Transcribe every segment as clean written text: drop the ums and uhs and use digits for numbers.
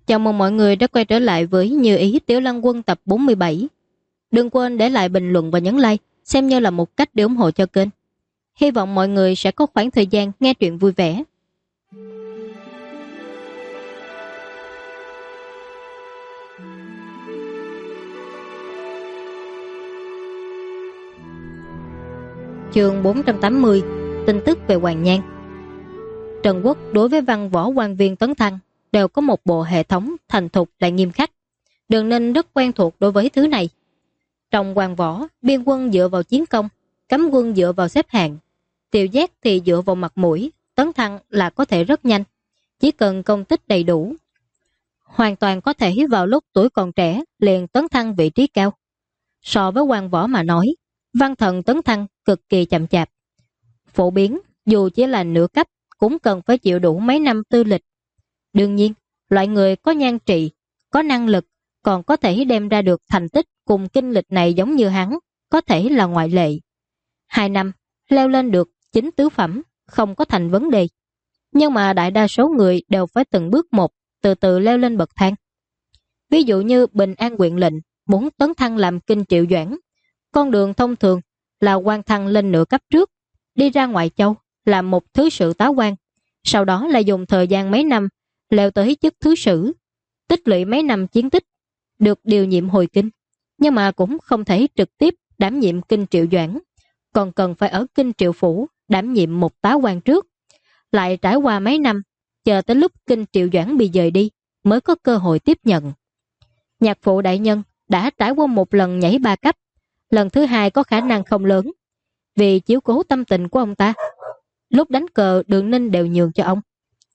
Chào mừng mọi người đã quay trở lại với Như Ý Tiểu Lăng Quân tập 47. Đừng quên để lại bình luận và nhấn like, xem như là một cách để ủng hộ cho kênh. Hy vọng mọi người sẽ có khoảng thời gian nghe truyện vui vẻ. Chương 480, tin tức về Hoàng Nhan. Trần Quốc đối với văn võ quan viên tấn thăng đều có một bộ hệ thống thành thục lại nghiêm khắc. Đường Ninh rất quen thuộc đối với thứ này. Trong quan võ, biên quân dựa vào chiến công, cấm quân dựa vào xếp hạng, tiểu giác thì dựa vào mặt mũi, tấn thăng là có thể rất nhanh, chỉ cần công tích đầy đủ. Hoàn toàn có thể vào lúc tuổi còn trẻ liền tấn thăng vị trí cao. So với quan võ mà nói, văn thần tấn thăng cực kỳ chậm chạp. Phổ biến, dù chỉ là nửa cấp, cũng cần phải chịu đủ mấy năm tư lịch. Đương nhiên, loại người có nhan trị, có năng lực, còn có thể đem ra được thành tích cùng kinh lịch này giống như hắn, có thể là ngoại lệ. 2 năm, leo lên được 9 tứ phẩm, không có thành vấn đề. Nhưng mà đại đa số người đều phải từng bước một, từ từ leo lên bậc thang. Ví dụ như Bình An huyện lệnh, muốn tấn thăng làm kinh triệu doãn. Con đường thông thường là quan thăng lên nửa cấp trước, đi ra ngoại châu, làm một thứ sự tá quan. Sau đó là dùng thời gian mấy năm leo tới chức thứ sử, tích lũy mấy năm chiến tích, được điều nhiệm hồi kinh, nhưng mà cũng không thể trực tiếp đảm nhiệm kinh triệu doãn, còn cần phải ở kinh triệu phủ đảm nhiệm một tá quan trước, lại trải qua mấy năm, chờ tới lúc kinh triệu doãn bị dời đi mới có cơ hội tiếp nhận. Nhạc phụ đại nhân đã trải qua một lần nhảy 3 cấp, lần thứ 2 có khả năng không lớn, vì chiếu cố tâm tình của ông ta. Lúc đánh cờ Đường Ninh đều nhường cho ông.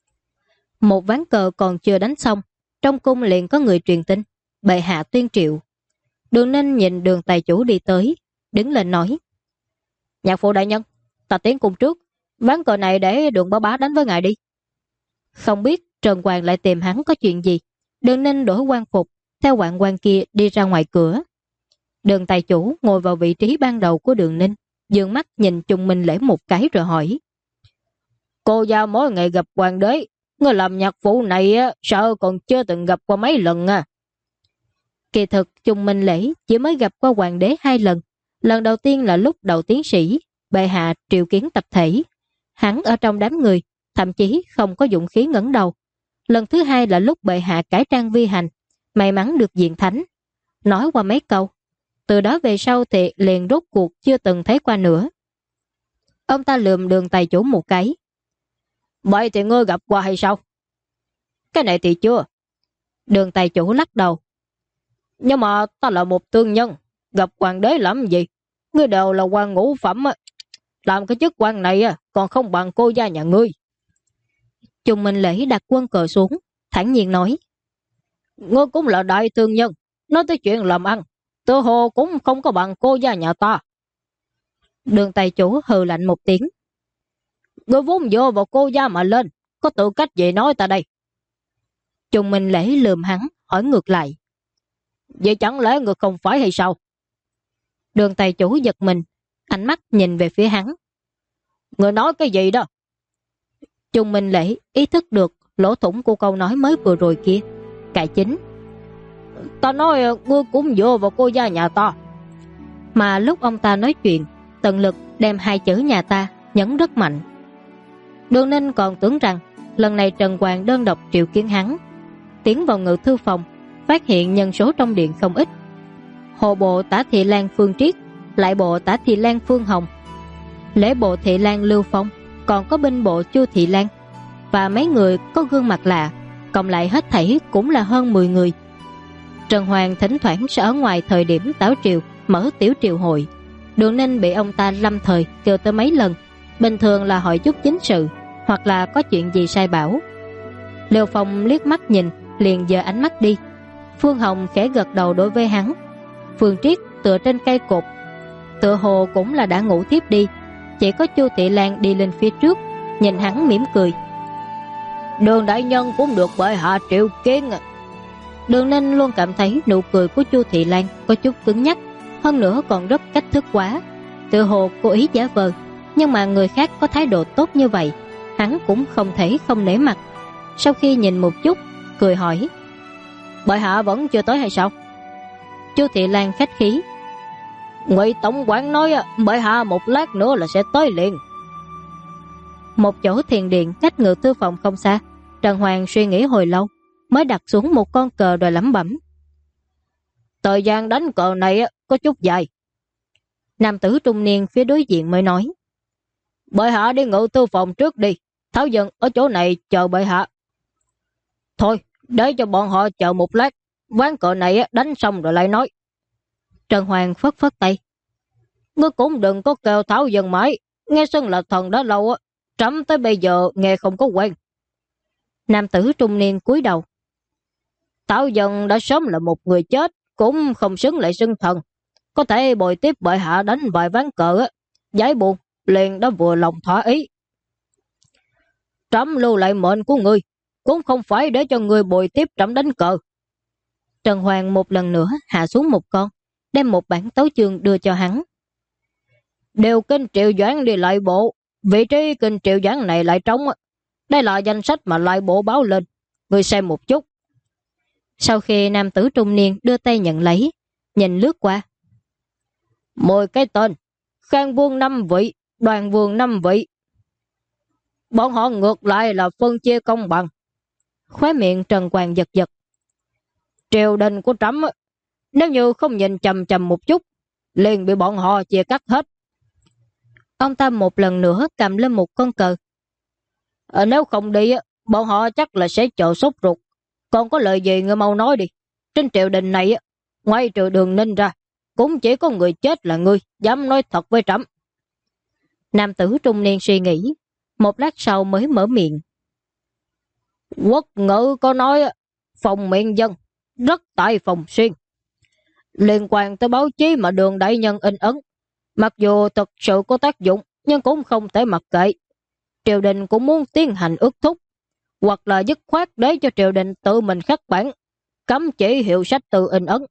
Một ván cờ còn chưa đánh xong, trong cung liền có người truyền tin, bệ hạ tuyên triệu. Đường Ninh nhìn Đường tài chủ đi tới, đứng lên nói: Nhạc phụ đại nhân, ta tiến cung trước, ván cờ này để Đường bá bá đánh với ngài đi. Không biết Trần Hoàng lại tìm hắn có chuyện gì, Đường Ninh đổi quan phục, theo hoạn quan kia đi ra ngoài cửa. Đường tài chủ ngồi vào vị trí ban đầu của Đường Ninh, dương mắt nhìn Trung Minh Lễ một cái rồi hỏi: Cô gia mỗi ngày gặp hoàng đế, người làm nhạc phụ này sợ còn chưa từng gặp qua mấy lần à. Kỳ thực Trung Minh Lễ chỉ mới gặp qua hoàng đế 2 lần. Lần đầu tiên là lúc đầu tiến sĩ, bệ hạ triệu kiến tập thể. Hắn ở trong đám người, thậm chí không có dũng khí ngẩng đầu. Lần thứ 2 là lúc bệ hạ cải trang vi hành, may mắn được diện thánh. Nói qua mấy câu, từ đó về sau thì liền rốt cuộc chưa từng thấy qua nữa. Ông ta lườm Đường tài chủ một cái: Vậy thì ngươi gặp qua hay sao? Cái này thì chưa. Đường tài chủ lắc đầu: Nhưng mà ta là một thương nhân, gặp hoàng đế làm gì? Ngươi đều là quan ngũ phẩm, làm cái chức quan này còn không bằng cô gia nhà ngươi. Trung Minh Lễ đặt quân cờ xuống, thản nhiên nói: Ngươi cũng là đại thương nhân, nói tới chuyện làm ăn, tự hồ cũng không có bằng cô gia nhà ta. Đường tài chủ hừ lạnh một tiếng: Ngươi vốn dựa vào cô gia mà lên, có tư cách gì nói ta đây? Trung Minh Lễ lườm hắn, hỏi ngược lại: Vậy chẳng lẽ ngươi không phải hay sao? Đường tài chủ giật mình, ánh mắt nhìn về phía hắn: Ngươi nói cái gì đó? Trung Minh Lễ ý thức được lỗ thủng của câu nói mới vừa rồi kia, cải chính: Ta nói ngươi cũng dựa vào cô gia nhà ta. Mà lúc ông ta nói chuyện, tận lực đem 2 chữ nhà ta nhấn rất mạnh. Đường Ninh còn tưởng rằng lần này Trần Hoàng đơn độc triệu kiến hắn. Tiến vào ngự thư phòng, phát hiện nhân số trong điện không ít. Hộ bộ Tả Thị Lan Phương Triết, lại bộ Tả Thị Lan Phương Hồng, lễ bộ Thị Lan Lưu Phong, còn có binh bộ Chu Thị Lan và mấy người có gương mặt lạ, cộng lại hết thảy cũng là hơn 10 người. Trần Hoàng thỉnh thoảng sẽ ở ngoài thời điểm tảo triều mở tiểu triều hội. Đường Ninh bị ông ta lâm thời kêu tới mấy lần, bình thường là hỏi chút chính sự hoặc là có chuyện gì sai bảo. Lưu Phong liếc mắt nhìn liền giơ ánh mắt đi. Phương Hồng khẽ gật đầu đối với hắn. Phương Triết tựa trên cây cột, tựa hồ cũng là đã ngủ thiếp đi. Chỉ có Chu Thị Lan đi lên phía trước, nhìn hắn mỉm cười: Đường đại nhân cũng được bệ hạ triệu kiến. Đường Ninh luôn cảm thấy nụ cười của Chu Thị Lan có chút cứng nhắc, hơn nữa còn rất cách thức quá, tựa hồ cố ý giả vờ. Nhưng mà người khác có thái độ tốt như vậy, hắn cũng không thể không nể mặt. Sau khi nhìn một chút, cười hỏi: Bệ hạ vẫn chưa tới hay sao? Chu Thị Lan khách khí. Ngụy tổng quản nói bệ hạ một lát nữa là sẽ tới liền. Một chỗ thiền điện cách Ngự Thư Phòng không xa, Trần Hoàng suy nghĩ hồi lâu mới đặt xuống một con cờ rồi lẩm bẩm. Thời gian đánh cờ này có chút dài. Nam tử trung niên phía đối diện mới nói. Bệ hạ đi Ngự Thư Phòng trước đi, Tháo Dân ở chỗ này chờ bệ hạ. Thôi, để cho bọn họ chờ một lát, ván cờ này đánh xong rồi lại nói. Trần Hoàng phất phất tay. Ngươi cũng đừng có kêu Tháo Dân mãi, nghe xưng là thần đã lâu á, trẫm tới bây giờ nghe không có quen. Nam tử trung niên cúi đầu. Tháo Dân đã sớm là một người chết, cũng không xứng lại xưng thần. Có thể bồi tiếp bệ hạ đánh vài ván cờ á, giải buồn, liền đã vừa lòng thỏa ý. Trẫm lưu lại mệnh của ngươi, cũng không phải để cho ngươi bồi tiếp trẫm đánh cờ. Trần Hoàng một lần nữa hạ xuống một con, đem một bản tấu chương đưa cho hắn. Điều kinh Triệu Doãn đi lại bộ, vị trí kinh Triệu Doãn này lại trống. Đây là danh sách mà lại bộ báo lên, ngươi xem một chút. Sau khi nam tử trung niên đưa tay nhận lấy, nhìn lướt qua. 10 cái tên, Khang Vương 5 vị, Đoàn Vương 5 vị. Bọn họ ngược lại là phân chia công bằng. Khóe miệng Trần Hoàng giật giật. Triều đình của trẫm nếu như không nhìn chằm chằm một chút, liền bị bọn họ chia cắt hết. Ông ta một lần nữa cầm lên một con cờ. Nếu không đi, bọn họ chắc là sẽ chờ sốt ruột. Còn có lời gì ngươi mau nói đi. Trên triều đình này, ngoài trừ Đường Ninh ra, cũng chỉ có người chết là ngươi dám nói thật với trẫm. Nam tử trung niên suy nghĩ, một lát sau mới mở miệng. Quốc ngữ có nói phòng miệng dân rất tại phòng xuyên. Liên quan tới báo chí mà Đường đại nhân in ấn, mặc dù thực sự có tác dụng nhưng cũng không thể mặc kệ. Triều đình cũng muốn tiến hành ước thúc, hoặc là dứt khoát để cho triều đình tự mình khắc bản, cấm chỉ hiệu sách từ in ấn.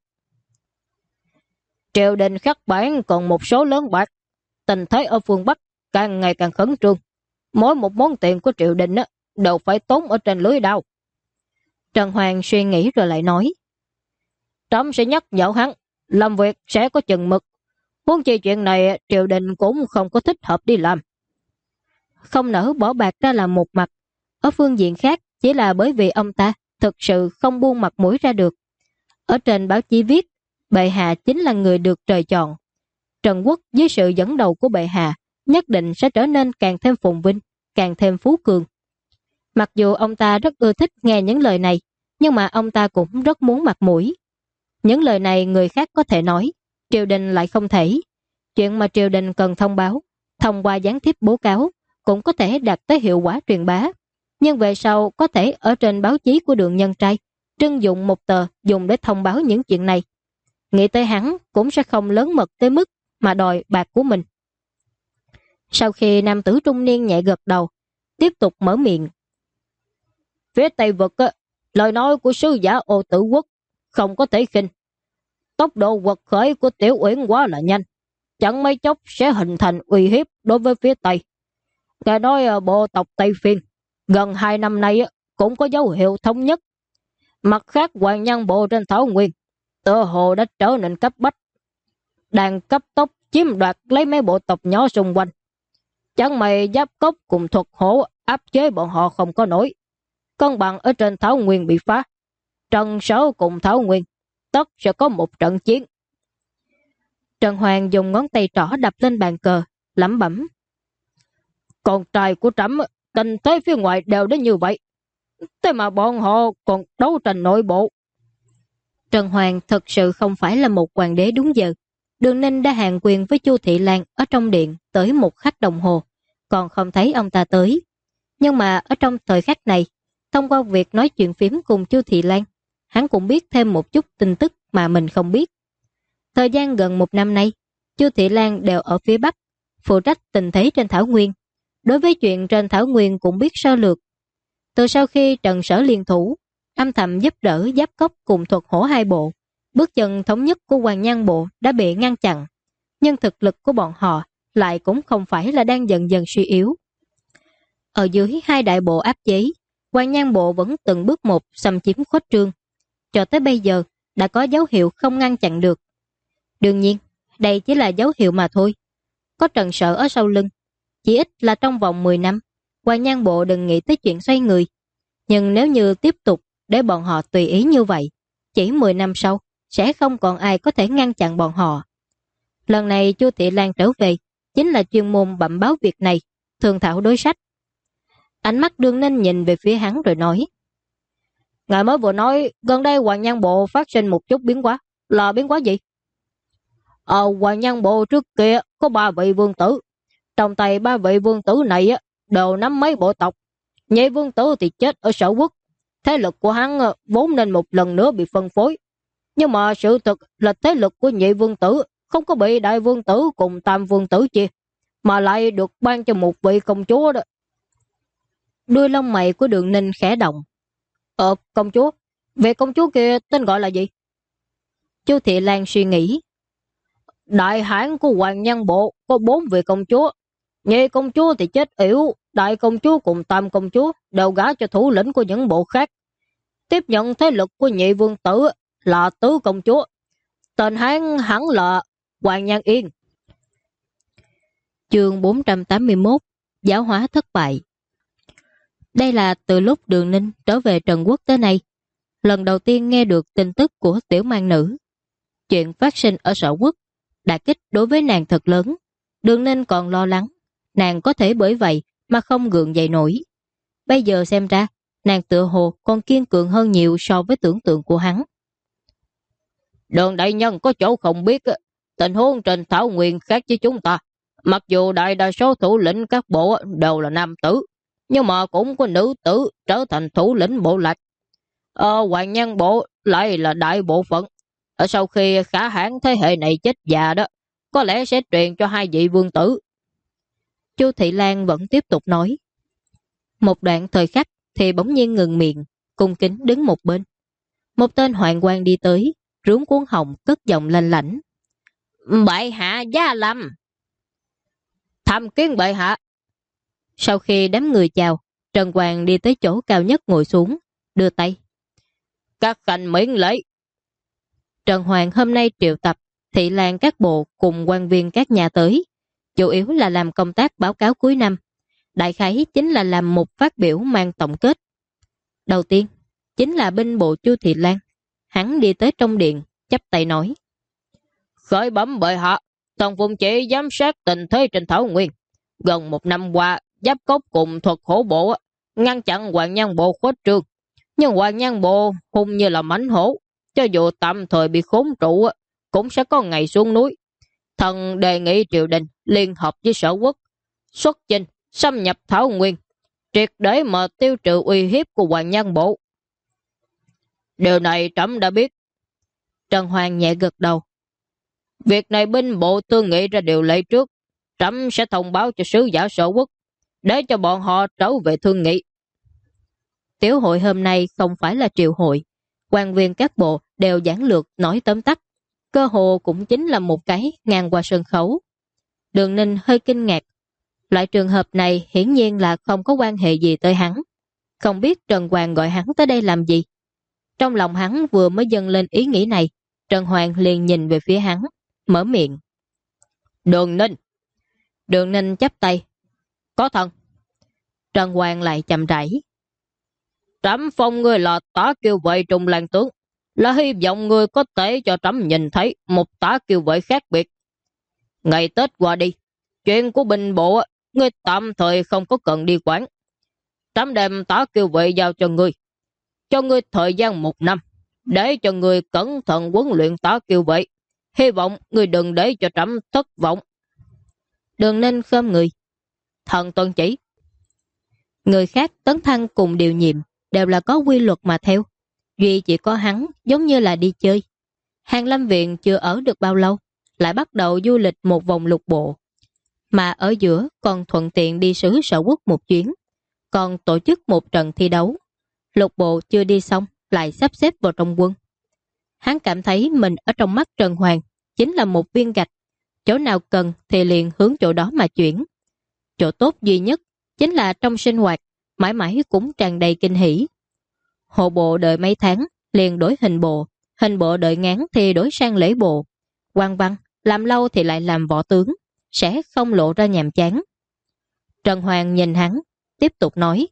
Triều đình khắc bản còn một số lớn bạc, tình thế ở phương Bắc càng ngày càng khẩn trương. Mỗi một món tiền của triều đình đều phải tốn ở trên lưới đao. Trần Hoàng suy nghĩ rồi lại nói. Trẫm sẽ nhắc nhở hắn, làm việc sẽ có chừng mực. Huống chi chuyện này triều đình cũng không có thích hợp đi làm. Không nỡ bỏ bạc ra làm một mặt. Ở phương diện khác chỉ là bởi vì ông ta thực sự không buông mặt mũi ra được. Ở trên báo chí viết, bệ hạ chính là người được trời chọn. Trần Quốc dưới sự dẫn đầu của bệ hạ nhất định sẽ trở nên càng thêm phồn vinh, càng thêm phú cường. Mặc dù ông ta rất ưa thích nghe những lời này, nhưng mà ông ta cũng rất muốn mặt mũi. Những lời này người khác có thể nói, triều đình lại không thể. Chuyện mà triều đình cần thông báo, thông qua gián tiếp bố cáo, cũng có thể đạt tới hiệu quả truyền bá. Nhưng về sau có thể ở trên báo chí của Đường Nhân Trai, trưng dụng một tờ dùng để thông báo những chuyện này. Nghĩ tới hắn cũng sẽ không lớn mật tới mức mà đòi bạc của mình. Sau khi nam tử trung niên nhẹ gật đầu, tiếp tục mở miệng. Phía Tây Vực, lời nói của sứ giả Ô Tử Quốc không có thể khinh. Tốc độ quật khởi của Tiểu Uyển quá là nhanh, chẳng mấy chốc sẽ hình thành uy hiếp đối với phía Tây. Nghe nói bộ tộc Tây Phiên gần 2 năm nay cũng có dấu hiệu thống nhất. Mặt khác hoàng nhân bộ trên Thảo Nguyên tựa hồ đã trở nên cấp bách, đang cấp tốc chiếm đoạt lấy mấy bộ tộc nhỏ xung quanh. Chẳng may Giáp Cốc cùng Thuật Hổ áp chế bọn họ không có nổi. Cân bằng ở trên Thảo Nguyên bị phá, Trần Sở cùng Thảo Nguyên tất sẽ có một trận chiến. Trần Hoàng dùng ngón tay trỏ đập lên bàn cờ, lẩm bẩm. Con trai của trẫm tình thế phía ngoài đều đến như vậy, thế mà bọn họ còn đấu tranh nội bộ. Trần Hoàng thật sự không phải là một hoàng đế đúng giờ. Đường Ninh đã hàng quyền với Chu Thị Lan ở trong điện tới 1 khắc đồng hồ, còn không thấy ông ta tới. Nhưng mà ở trong thời khắc này, thông qua việc nói chuyện phím cùng Chu Thị Lan, hắn cũng biết thêm một chút tin tức mà mình không biết. Thời gian gần 1 năm nay, Chu Thị Lan đều ở phía Bắc, phụ trách tình thế trên Thảo Nguyên. Đối với chuyện trên Thảo Nguyên cũng biết sơ lược. Từ sau khi Trần Sở liên thủ, âm thầm giúp đỡ Giáp Cốc cùng Thuật Hổ hai bộ, bước chân thống nhất của Hoàng Nhan bộ đã bị ngăn chặn, nhưng thực lực của bọn họ lại cũng không phải là đang dần dần suy yếu. Ở dưới hai đại bộ áp chế, Hoàng Nhan bộ vẫn từng bước một xâm chiếm khuếch trương. cho tới bây giờ đã có dấu hiệu không ngăn chặn được. Đương nhiên, đây chỉ là dấu hiệu mà thôi. Có Trần Sợ ở sau lưng, chỉ ít là trong vòng 10 năm, Hoàng Nhan Bộ đừng nghĩ tới chuyện xoay người. Nhưng nếu như tiếp tục để bọn họ tùy ý như vậy, chỉ 10 năm sau, sẽ không còn ai có thể ngăn chặn bọn họ. Lần này Chu Thị Lan trở về, chính là chuyên môn bẩm báo việc này, thương thảo đối sách. Ánh mắt Đường Ninh nhìn về phía hắn rồi nói: Ngài mới vừa nói gần đây Hoàng Nhan Bộ phát sinh một chút biến hóa. Là biến hóa gì? Hoàng Nhan Bộ trước kia có 3 vị vương tử. Trong tay 3 vị vương tử này đều nắm mấy bộ tộc. Nhị vương tử thì chết ở Sở Quốc. Thế lực của hắn vốn nên một lần nữa bị phân phối. Nhưng mà sự thực là thế lực của nhị vương tử không có bị đại vương tử cùng tam vương tử chia, mà lại được ban cho một vị công chúa đó. Đuôi lông mày của Đường Ninh khẽ động. Công chúa? Về công chúa kia tên gọi là gì? Chu Thị Lan suy nghĩ. Đại hãn của Hoàng Nhan Bộ có 4 vị công chúa. Nhị công chúa thì chết yểu, đại công chúa cùng tam công chúa đều gả cho thủ lĩnh của những bộ khác. Tiếp nhận thế lực của nhị vương tử là tứ công chúa. Tên hán hẳn là Hoàng Nhan Yên. Chương 481: Giáo hóa thất bại. Đây là từ lúc Đường Ninh trở về Trần Quốc tới nay, lần đầu tiên nghe được tin tức của tiểu mang nữ. Chuyện phát sinh ở Sở Quốc, đả kích đối với nàng thật lớn. Đường Ninh còn lo lắng, nàng có thể bởi vậy mà không gượng dậy nổi. Bây giờ xem ra, nàng tựa hồ còn kiên cường hơn nhiều so với tưởng tượng của hắn. Đường đại nhân có chỗ không biết, tình huống trên Thảo Nguyên khác với chúng ta. Mặc dù đại đa số thủ lĩnh các bộ đều là nam tử, nhưng mà cũng có nữ tử trở thành thủ lĩnh bộ lạc. Hoàng Nhan Bộ lại là đại bộ phận. Sau khi khả hãn thế hệ này chết già đó, có lẽ sẽ truyền cho 2 vị vương tử. Chu Thị Lan vẫn tiếp tục nói. Một đoạn thời khắc thì bỗng nhiên ngừng miệng, cung kính đứng một bên. Một tên hoạn quan đi tới, rướn cuốn họng cất giọng lanh lảnh. Bệ hạ Gia Lâm. Tham kiến bệ hạ. Sau khi đám người chào, Trần Hoàng đi tới chỗ cao nhất ngồi xuống, đưa tay. Các khanh miễn lễ. Trần Hoàng hôm nay triệu tập thị lang các bộ cùng quan viên các nhà tới, chủ yếu là làm công tác báo cáo cuối năm. Đại khái chính là làm một phát biểu mang tổng kết. Đầu tiên, chính là binh bộ Chu Thị Lan. Hắn đi tới trong điện, chắp tay nói. Khởi bẩm bệ hạ, Tần Phụng chỉ giám sát tình thế trên Thảo Nguyên. Gần 1 năm qua, Giáp Cốc cùng thuật hổ bộ ngăn chặn Hoàng Nhan Bộ khuếch trương. Nhưng Hoàng Nhan Bộ hung như là mãnh hổ, cho dù tạm thời bị khốn trụ cũng sẽ có ngày xuống núi. Thần đề nghị triều đình liên hợp với Sở Quốc xuất chinh xâm nhập Thảo Nguyên, triệt để mà tiêu trừ uy hiếp của Hoàng Nhan Bộ. Điều này trẫm đã biết. Trần Hoàng nhẹ gật đầu. Việc này binh bộ tương nghị ra điều lệ trước, trẫm sẽ thông báo cho sứ giả Sở Quốc để cho bọn họ trở về thương nghị. Tiểu hội hôm nay không phải là triều hội, quan viên các bộ đều giản lược nói tóm tắt, cơ hồ cũng chính là một cái ngang qua sân khấu. Đường Ninh hơi kinh ngạc. Loại trường hợp này hiển nhiên là không có quan hệ gì tới hắn. Không biết Trần Hoàng gọi hắn tới đây làm gì. Trong lòng hắn vừa mới dâng lên ý nghĩ này, Trần Hoàng liền nhìn về phía hắn, mở miệng. Đường Ninh. Đường Ninh chắp tay. Có thần. Trần Hoàng lại chậm rãi. Trẫm phong ngươi là Tả Kiêu Vệ Trung Lan tướng, là hy vọng ngươi có thể cho trẫm nhìn thấy một Tả Kiêu Vệ khác biệt. Ngày Tết qua đi, chuyện của binh bộ ngươi tạm thời không có cần đi quản. Trẫm đem Tả Kiêu Vệ giao cho ngươi thời gian 1 năm, để cho ngươi cẩn thận huấn luyện Tả Kiêu Vệ. Hy vọng ngươi đừng để cho trẫm thất vọng. Đường Ninh khom người. Thần tuân chỉ. Người khác tấn thăng cùng điều nhiệm đều là có quy luật mà theo. Duy chỉ có hắn giống như là đi chơi. Hàng Lâm Viện chưa ở được bao lâu, lại bắt đầu du lịch một vòng lục bộ. Mà ở giữa còn thuận tiện đi sứ Sở Quốc một chuyến, còn tổ chức một trận thi đấu. Lục bộ chưa đi xong, lại sắp xếp vào trong quân. Hắn cảm thấy mình ở trong mắt Trần Hoàng chính là một viên gạch, chỗ nào cần thì liền hướng chỗ đó mà chuyển. Chỗ tốt duy nhất chính là trong sinh hoạt mãi mãi cũng tràn đầy kinh hỉ. Hộ bộ đợi mấy tháng liền đổi hình bộ đợi ngán thì đổi sang lễ bộ, quan văn làm lâu thì lại làm võ tướng, sẽ không lộ ra nhàm chán. Trần Hoàng nhìn hắn, tiếp tục nói: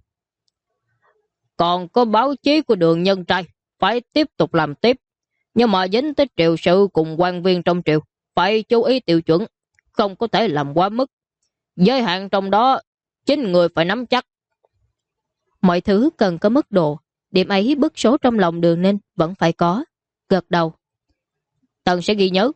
còn có báo chí của Đường Nhân Trai, phải tiếp tục làm tiếp, nhưng mà dính tới triều sự cùng quan viên trong triều, phải chú ý tiêu chuẩn, không có thể làm quá mức. Giới hạn trong đó, chính người phải nắm chắc. Mọi thứ cần có mức độ, điểm ấy bức số trong lòng Đường Ninh vẫn phải có. Gật đầu: Tần sẽ ghi nhớ.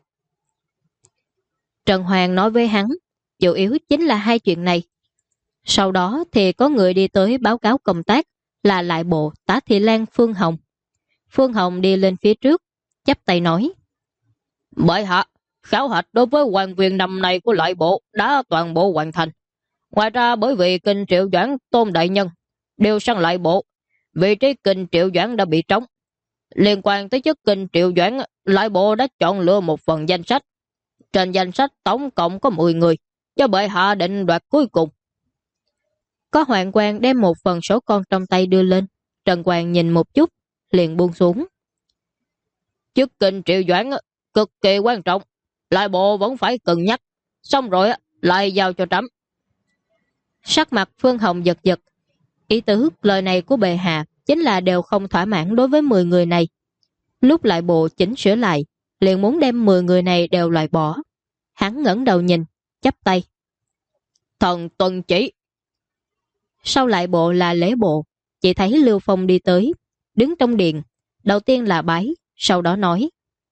Trần Hoàng nói với hắn, chủ yếu chính là hai chuyện này. Sau đó thì có người đi tới báo cáo công tác, là lại bộ tá thị lang Phương Hồng. Phương Hồng đi lên phía trước, chắp tay nói: Bệ hạ, khảo hạch đối với quan viên năm nay của lại bộ đã toàn bộ hoàn thành. Ngoài ra bởi vì Kinh Triệu Doãn Tôn đại nhân đều sang lại bộ, vị trí Kinh Triệu Doãn đã bị trống. Liên quan tới chức Kinh Triệu Doãn, lại bộ đã chọn lựa một phần danh sách. Trên danh sách tổng cộng có 10 người, cho bệ hạ định đoạt cuối cùng. Có hoạn quan đem một phần số con trong tay đưa lên. Trần Hoàng nhìn một chút, liền buông xuống. Chức Kinh Triệu Doãn cực kỳ quan trọng, lại bộ vẫn phải cân nhắc, xong rồi lại giao cho trẫm. Sắc mặt Phương Hồng giật giật, ý tứ lời này của bệ hạ chính là đều không thỏa mãn đối với 10 người này. Lúc lại bộ chỉnh sửa lại, liền muốn đem 10 người này đều loại bỏ. Hắn ngẩng đầu nhìn, chắp tay: Thần tuân chỉ. Sau lại bộ là lễ bộ, chỉ thấy Lưu Phong đi tới, đứng trong điện, đầu tiên là bái, sau đó nói: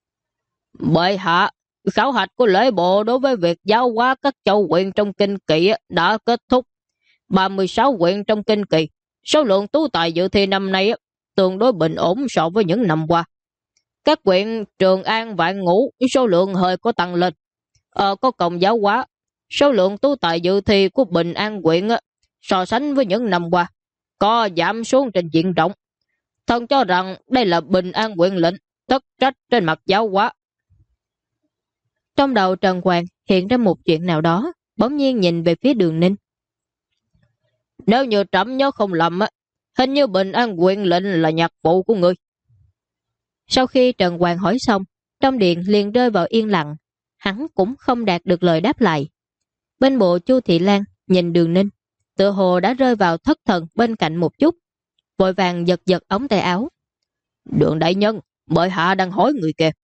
Bệ hạ, khảo hạch của lễ bộ đối với việc giáo hóa các châu huyện trong kinh kỳ đã kết thúc. 36 huyện trong kinh kỳ, số lượng tú tài dự thi năm nay tương đối bình ổn so với những năm qua. Các huyện Trường An, Vạn Ngũ số lượng hơi có tăng lên. Có cộng giáo hóa, số lượng tú tài dự thi của Bình An huyện so sánh với những năm qua có giảm xuống trên diện rộng. Thần cho rằng đây là Bình An huyện lệnh tất trách trên mặt giáo hóa. Trong đầu Trần Hoàng hiện ra một chuyện nào đó, bỗng nhiên nhìn về phía Đường Ninh. Nếu như trẫm nhớ không lầm, hình như Bình An huyện lệnh là nhạc phụ của người. Sau khi Trần Hoàng hỏi xong, trong điện liền rơi vào yên lặng. Hắn cũng không đạt được lời đáp lại. Bên bộ Chu Thị Lan nhìn Đường Ninh, tựa hồ đã rơi vào thất thần bên cạnh một chút, vội vàng giật giật ống tay áo. Đường đại nhân, bệ hạ đang hỏi người kìa.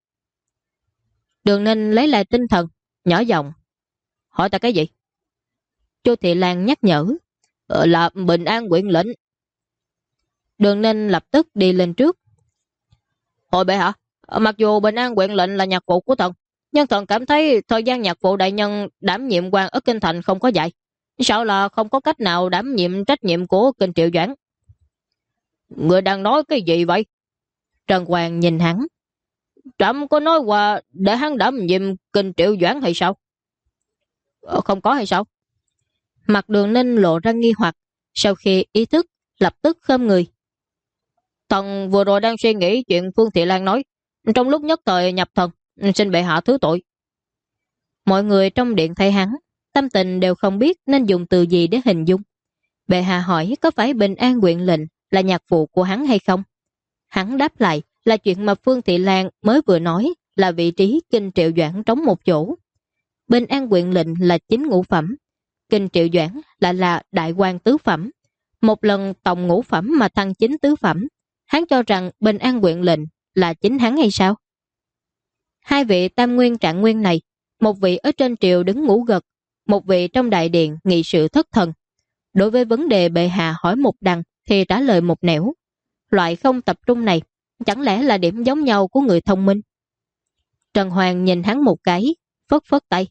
Đường Ninh lấy lại tinh thần, nhỏ giọng: Hỏi ta cái gì? Chu Thị Lan nhắc nhở: Là Bình An huyện lệnh. Đường Ninh lập tức đi lên trước: Hồi bệ hạ, mặc dù Bình An huyện lệnh là nhạc phụ của thần, nhưng thần cảm thấy thời gian nhạc phụ đại nhân đảm nhiệm quan ở kinh thành không có dài, sợ là không có cách nào đảm nhiệm trách nhiệm của Kinh Triệu Doãn. Người đang nói cái gì vậy? Trần Hoàng nhìn hắn: Trẫm có nói qua để hắn đảm nhiệm Kinh Triệu Doãn hay sao? Không có hay sao? Mặt Đường Ninh lộ ra nghi hoặc, sau khi ý thức lập tức khom người. Thần vừa rồi đang suy nghĩ chuyện Phương Thị Lan nói, trong lúc nhất thời nhập thần, xin bệ hạ thứ tội. Mọi người trong điện thấy hắn, tâm tình đều không biết nên dùng từ gì để hình dung. Bệ hạ hỏi có phải Bình An huyện lệnh là nhạc phụ của hắn hay không? Hắn đáp lại là chuyện mà Phương Thị Lan mới vừa nói, là vị trí Kinh Triệu Doãn trống một chỗ. Bình An huyện lệnh là chính ngũ phẩm, Kinh Triệu Doãn là đại quan tứ phẩm. Một lần tổng ngũ phẩm mà thăng chính tứ phẩm, hắn cho rằng Bình An huyện lệnh là chính hắn hay sao? Hai vị tam nguyên trạng nguyên này, một vị ở trên triều đứng ngủ gật, một vị trong đại điện nghị sự thất thần. Đối với vấn đề bệ hạ hỏi một đằng thì trả lời một nẻo. Loại không tập trung này chẳng lẽ là điểm giống nhau của người thông minh? Trần Hoàng nhìn hắn một cái, phất phất tay: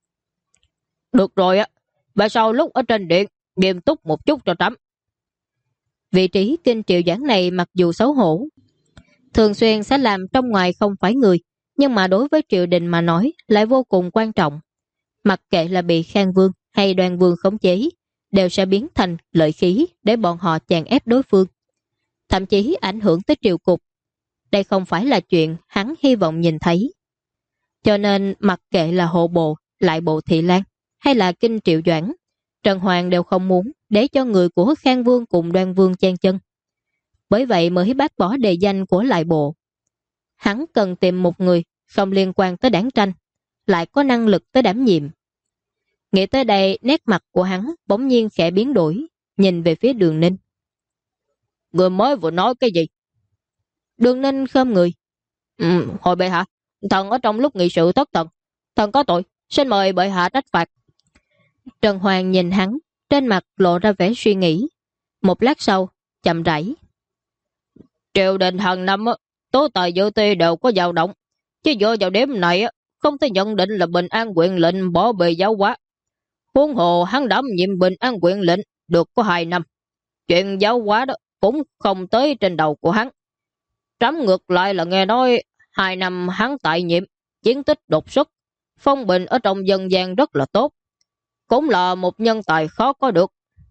Được rồi á, và sau lúc ở trên điện nghiêm túc một chút cho trẫm. Vị trí Kinh Triệu Doãn này mặc dù xấu hổ, thường xuyên sẽ làm trong ngoài không phải người, nhưng mà đối với triều đình mà nói lại vô cùng quan trọng. Mặc kệ là bị Khang Vương hay Đoan Vương khống chế, đều sẽ biến thành lợi khí để bọn họ chèn ép đối phương, thậm chí ảnh hưởng tới triều cục. Đây không phải là chuyện hắn hy vọng nhìn thấy. Cho nên mặc kệ là hộ bộ, lại bộ Thị Lan hay là Kinh Triệu Doãn, Trần Hoàng đều không muốn để cho người của Khang Vương cùng Đoan Vương chen chân. bởi vậy mới bác bỏ đề danh của lại bộ. Hắn cần tìm một người không liên quan tới đảng tranh, lại có năng lực tới đảm nhiệm. Nghĩ tới đây, nét mặt của hắn bỗng nhiên khẽ biến đổi, nhìn về phía Đường Ninh. Người mới vừa nói cái gì? Đường Ninh khom người. Hồi bệ hạ, thần ở trong lúc nghị sự thất thần, thần có tội, xin mời bệ hạ trách phạt. Trần Hoàng nhìn hắn, trên mặt lộ ra vẻ suy nghĩ. Một lát sau, chậm rãi. Triều đình hàng năm, tố tài dự ti đều có dao động, chứ dựa vào đêm này, không thể nhận định là Bình An huyện lệnh bỏ bề giáo hóa. Huống hồ hắn đảm nhiệm Bình An huyện lệnh được có 2 năm. Chuyện giáo hóa đó cũng không tới trên đầu của hắn. Trẫm ngược lại là nghe nói 2 năm hắn tại nhiệm, chiến tích đột xuất, phong bình ở trong dân gian rất là tốt. Cũng là một nhân tài khó có được.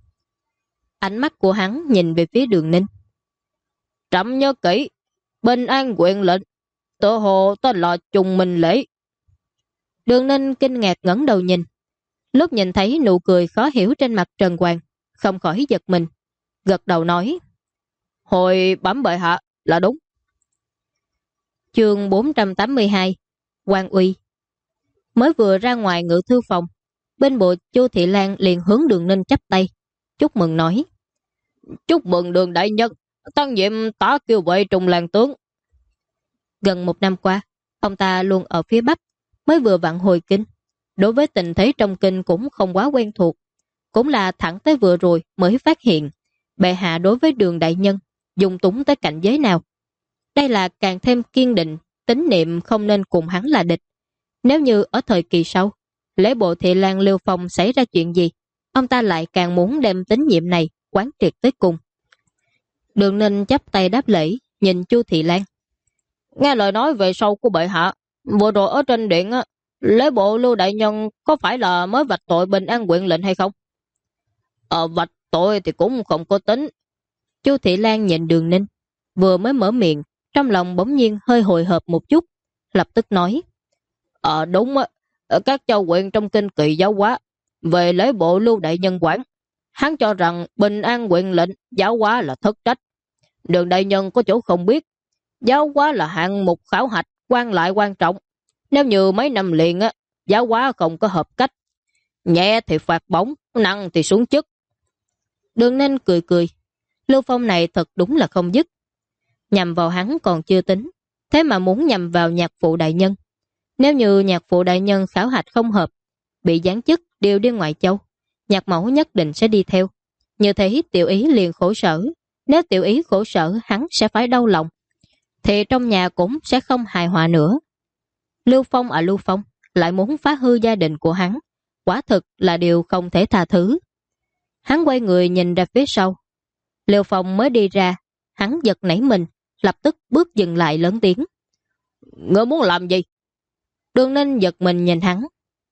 Ánh mắt của hắn nhìn về phía Đường Ninh. Trẫm nhớ kỹ, Bình An huyện lệnh, tự hồ tên là Trùng Minh Lễ. Đường Ninh kinh ngạc ngẩng đầu nhìn. Lúc nhìn thấy nụ cười khó hiểu trên mặt Trần Hoàng, không khỏi giật mình, gật đầu nói. Hồi bẩm bệ hạ là đúng. Chương 482 Quan Uy. Mới vừa ra ngoài ngự thư phòng, bên bộ Chu Thị Lan liền hướng Đường Ninh chắp tay, chúc mừng nói. Chúc mừng Đường đại nhân, tăng nhiệm tả kiêu vệ Trung Lan tướng. Gần 1 năm qua, ông ta luôn ở phía Bắc, mới vừa vặn hồi kinh. Đối với tình thế trong kinh cũng không quá quen thuộc. Cũng là thẳng tới vừa rồi mới phát hiện bệ hạ đối với Đường đại nhân dung túng tới cảnh giới nào. Đây là càng thêm kiên định, tín niệm không nên cùng hắn là địch. Nếu như ở thời kỳ sau, lễ bộ Thị Lan Liêu Phong xảy ra chuyện gì, ông ta lại càng muốn đem tín nhiệm này quán triệt tới cùng. Đường Ninh chắp tay đáp lễ, nhìn Chu Thị Lan. Nghe lời nói về sau của bệ hạ, vừa rồi ở trên điện, lễ bộ Lưu đại nhân có phải là mới vạch tội Bình An huyện lệnh hay không? Vạch tội thì cũng không có tính. Chu Thị Lan nhìn Đường Ninh, vừa mới mở miệng, trong lòng bỗng nhiên hơi hồi hộp một chút, lập tức nói. Đúng á, các châu huyện trong kinh kỳ giáo hóa, về lễ bộ Lưu đại nhân quản, hắn cho rằng Bình An huyện lệnh giáo hóa là thất trách. Đường đại nhân có chỗ không biết, giáo hóa là hạng mục khảo hạch quan lại quan trọng. Nếu như mấy năm liền giáo hóa không có hợp cách, nhẹ thì phạt bổng, nặng thì xuống chức. Đường Ninh cười cười, Lưu Phong này thật đúng là không dứt. Nhằm vào hắn còn chưa tính, thế mà muốn nhằm vào nhạc phụ đại nhân. Nếu như nhạc phụ đại nhân khảo hạch không hợp, bị giáng chức điều đi ngoại châu, nhạc mẫu nhất định sẽ đi theo. Như thế tiểu ý liền khổ sở. Nếu tiểu ý khổ sở, hắn sẽ phải đau lòng, thì trong nhà cũng sẽ không hài hòa nữa. Lưu Phong Lưu Phong lại muốn phá hư gia đình của hắn, quả thực là điều không thể tha thứ. Hắn quay người nhìn ra phía sau. Lưu Phong mới đi ra, hắn giật nảy mình, lập tức bước dừng lại lớn tiếng. Ngươi muốn làm gì? Đường Ninh giật mình nhìn hắn.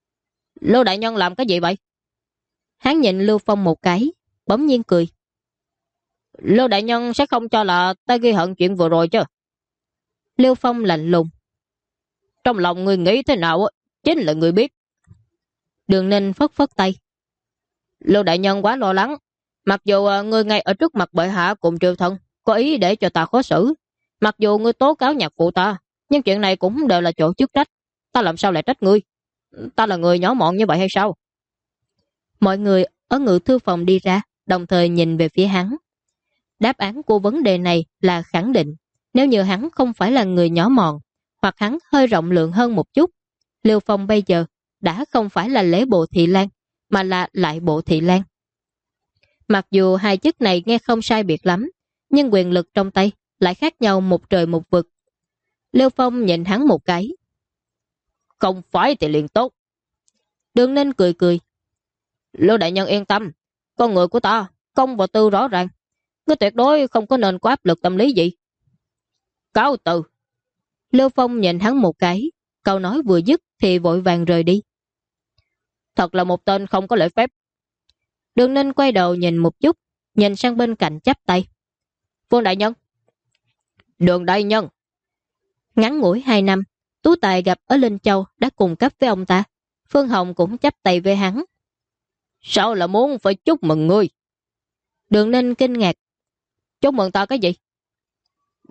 Lưu đại nhân làm cái gì vậy? Hắn nhìn Lưu Phong một cái, bỗng nhiên cười. Lưu đại nhân sẽ không cho là ta ghi hận chuyện vừa rồi chứ? Lưu Phong lạnh lùng. Trong lòng người nghĩ thế nào chính là người biết. Đường Ninh phất phất tay. Lưu đại nhân quá lo lắng. Mặc dù người ngay ở trước mặt bệ hạ cùng triều thần có ý để cho ta khó xử, mặc dù ngươi tố cáo nhạc phụ ta, nhưng chuyện này cũng đều là chỗ chức trách. Ta làm sao lại trách ngươi? Ta là người nhỏ mọn như vậy hay sao? Mọi người ở ngự thư phòng đi ra, đồng thời nhìn về phía hắn. Đáp án của vấn đề này là khẳng định. Nếu như hắn không phải là người nhỏ mọn, hoặc hắn hơi rộng lượng hơn một chút, Lưu Phong bây giờ đã không phải là lễ bộ Thị Lan, mà là lại bộ Thị Lan. Mặc dù hai chức này nghe không sai biệt lắm, nhưng quyền lực trong tay lại khác nhau một trời một vực. Lưu Phong nhìn hắn một cái. Không phải thì liền tốt. Đường Ninh cười cười. Lưu đại nhân yên tâm, con người của ta công và tư rõ ràng, ngươi tuyệt đối không có nên có áp lực tâm lý gì. Cáo từ. Lưu Phong nhìn hắn một cái, câu nói vừa dứt thì vội vàng rời đi. Thật là một tên không có lễ phép. Đường Ninh quay đầu nhìn một chút, nhìn sang bên cạnh chắp tay. Vương đại nhân. Đường đại nhân. Ngắn ngủi 2 năm, Tú Tài gặp ở Linh Châu đã cùng cấp với ông ta. Phương Hồng cũng chắp tay với hắn. Sao là muốn phải chúc mừng ngươi? Đường Ninh kinh ngạc. Chúc mừng ta cái gì?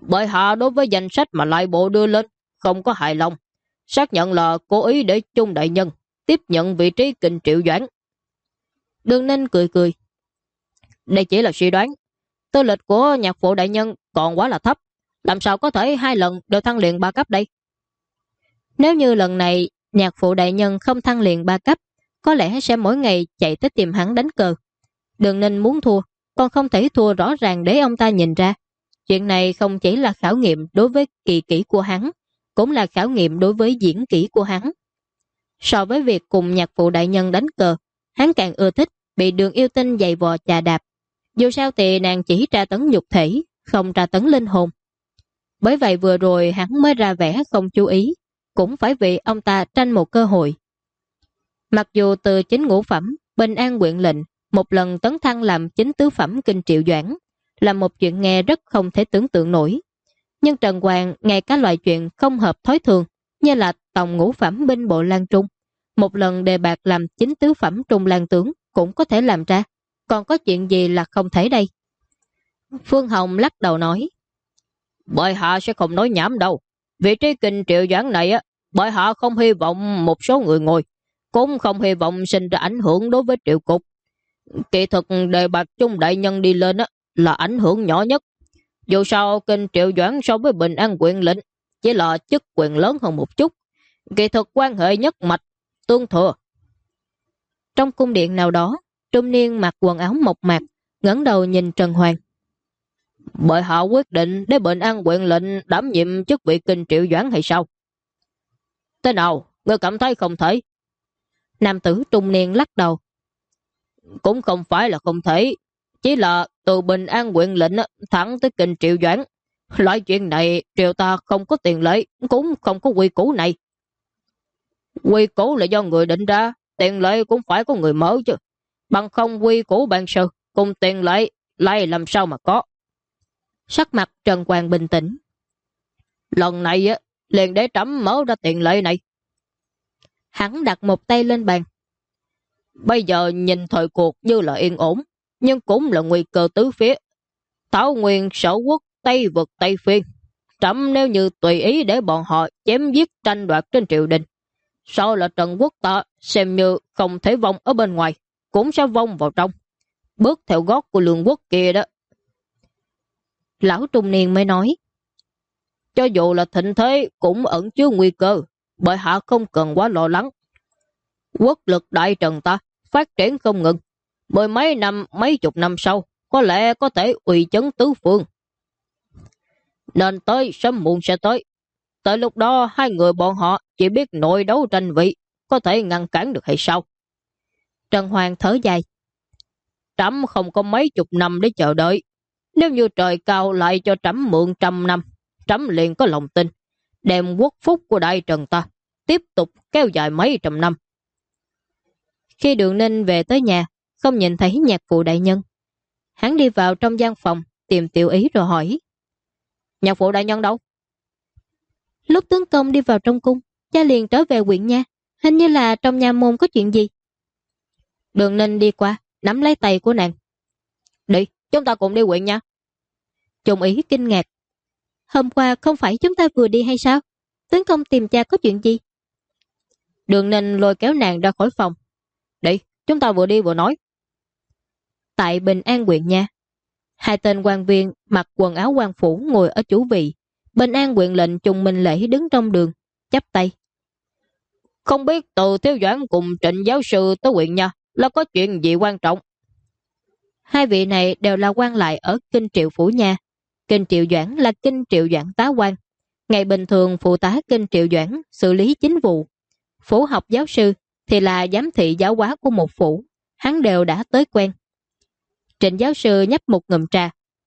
Bệ hạ đối với danh sách mà lại bộ đưa lên không có hài lòng, xác nhận là cố ý để Chung đại nhân tiếp nhận vị trí Kinh Triệu Doãn. Đường Ninh cười cười. Đây chỉ là suy đoán. Tư lịch của nhạc phụ đại nhân còn quá là thấp, làm sao có thể 2 lần đều thăng liền 3 cấp đây? Nếu như lần này nhạc phụ đại nhân không thăng liền 3 cấp, có lẽ sẽ mỗi ngày chạy tới tìm hắn đánh cờ. Đường Ninh muốn thua, còn không thể thua rõ ràng để ông ta nhìn ra. Chuyện này không chỉ là khảo nghiệm đối với kỳ kỹ của hắn, cũng là khảo nghiệm đối với diễn kỹ của hắn. So với việc cùng nhạc phụ đại nhân đánh cờ, hắn càng ưa thích bị Đường Yêu Tinh giày vò chà đạp. Dù sao thì nàng chỉ tra tấn nhục thể, không tra tấn linh hồn. Bởi vậy vừa rồi hắn mới ra vẻ không chú ý, cũng phải vì ông ta tranh một cơ hội. Mặc dù từ chính ngũ phẩm, Bình An huyện lệnh, một lần tấn thăng làm chính tứ phẩm Kinh Triệu Doãn, là một chuyện nghe rất không thể tưởng tượng nổi. Nhưng Trần Hoàng ngay cả loại chuyện không hợp thói thường, như là tổng ngũ phẩm binh bộ Lan Trung, một lần đề bạt làm chính tứ phẩm Trung Lan tướng cũng có thể làm ra, còn có chuyện gì là không thể đây? Phương Hồng lắc đầu nói, Bệ hạ sẽ không nói nhảm đâu. Vị trí Kinh Triệu Doãn này bệ hạ không hy vọng một số người ngồi, cũng không hy vọng sinh ra ảnh hưởng đối với triệu cục. Kỳ thực đề bạt Chung đại nhân đi lên là ảnh hưởng nhỏ nhất. Dù sao Kinh Triệu Doãn so với Bình An huyện lệnh chỉ là chức quyền lớn hơn một chút. Kỳ thực quan hệ nhất mạch tương thừa. Trong cung điện nào đó, trung niên mặc quần áo mộc mạc, ngẩng đầu nhìn Trần Hoàng. Bệ hạ quyết định để Bình An huyện lệnh đảm nhiệm chức vị Kinh Triệu Doãn hay sao? Thế nào, ngươi cảm thấy không thể? Nam tử trung niên lắc đầu. Cũng không phải là không thể, chỉ là từ Bình An huyện lệnh thẳng tới Kinh Triệu Doãn. Loại chuyện này triều ta không có tiền lệ, cũng không có quy củ này. Quy củ là do người định ra, tiền lệ cũng phải có người mở chứ. Bằng không quy củ ban sơ, cùng tiền lệ lại làm sao mà có. Sắc mặt Trần Hoàng bình tĩnh. Lần này liền để trẫm mở ra tiền lệ này. Hắn đặt một tay lên bàn. Bây giờ nhìn thời cuộc như là yên ổn, nhưng cũng là nguy cơ tứ phía. Thảo Nguyên, Sở Quốc, Tây Vực, Tây Phiên. Trẫm nếu như tùy ý để bọn họ chém giết tranh đoạt trên triều đình, sau là Trần Quốc ta xem như không thể vong ở bên ngoài, cũng sẽ vong vào trong, bước theo gót của Lương Quốc kia đó. Lão trung niên mới nói, cho dù là thịnh thế cũng ẩn chứa nguy cơ, bệ hạ không cần quá lo lắng. Quốc lực đại Trần ta phát triển không ngừng, mười mấy năm, mấy chục năm sau, có lẽ có thể uy chấn tứ phương. Nên tới, sớm muộn sẽ tới. Tới lúc đó, hai người bọn họ chỉ biết nội đấu tranh vị, có thể ngăn cản được hay sao? Trần Hoàng thở dài. Trẫm không có mấy chục năm để chờ đợi. Nếu như trời cao lại cho trẫm mượn 100 năm, trẫm liền có lòng tin, đem quốc phúc của đại Trần ta tiếp tục kéo dài mấy trăm năm. Khi Đường Ninh về tới nhà, không nhìn thấy nhạc phụ đại nhân. Hắn đi vào trong gian phòng, tìm Tiểu Ý rồi hỏi, nhạc phụ đại nhân đâu? Lúc tướng công đi vào trong cung, cha liền trở về huyện nha, hình như là trong nhà môn có chuyện gì. Đường Ninh đi qua, nắm lấy tay của nàng. Đi, chúng ta cùng đi huyện nha. Trung Ý kinh ngạc. Hôm qua không phải chúng ta vừa đi hay sao? Tướng công tìm cha có chuyện gì? Đường Ninh lôi kéo nàng ra khỏi phòng. Đi, chúng ta vừa đi vừa nói. Tại Bình An huyện nha, hai tên quan viên mặc quần áo quan phủ ngồi ở chủ vị. Bình An huyện lệnh Trùng Minh Lễ đứng trong đường, chắp tay. Không biết Từ Thiếu Doãn cùng Trịnh giáo sư tới huyện nha là có chuyện gì quan trọng? Hai vị này đều là quan lại ở Kinh Triệu Phủ nha. Kinh Triệu Doãn là Kinh Triệu Doãn tá quan. Ngày bình thường phụ tá Kinh Triệu Doãn xử lý chính vụ. Phủ học giáo sư thì là giám thị giáo hóa của một phủ. Hắn đều đã tới quen. Trịnh giáo sư nhấp một ngụm trà.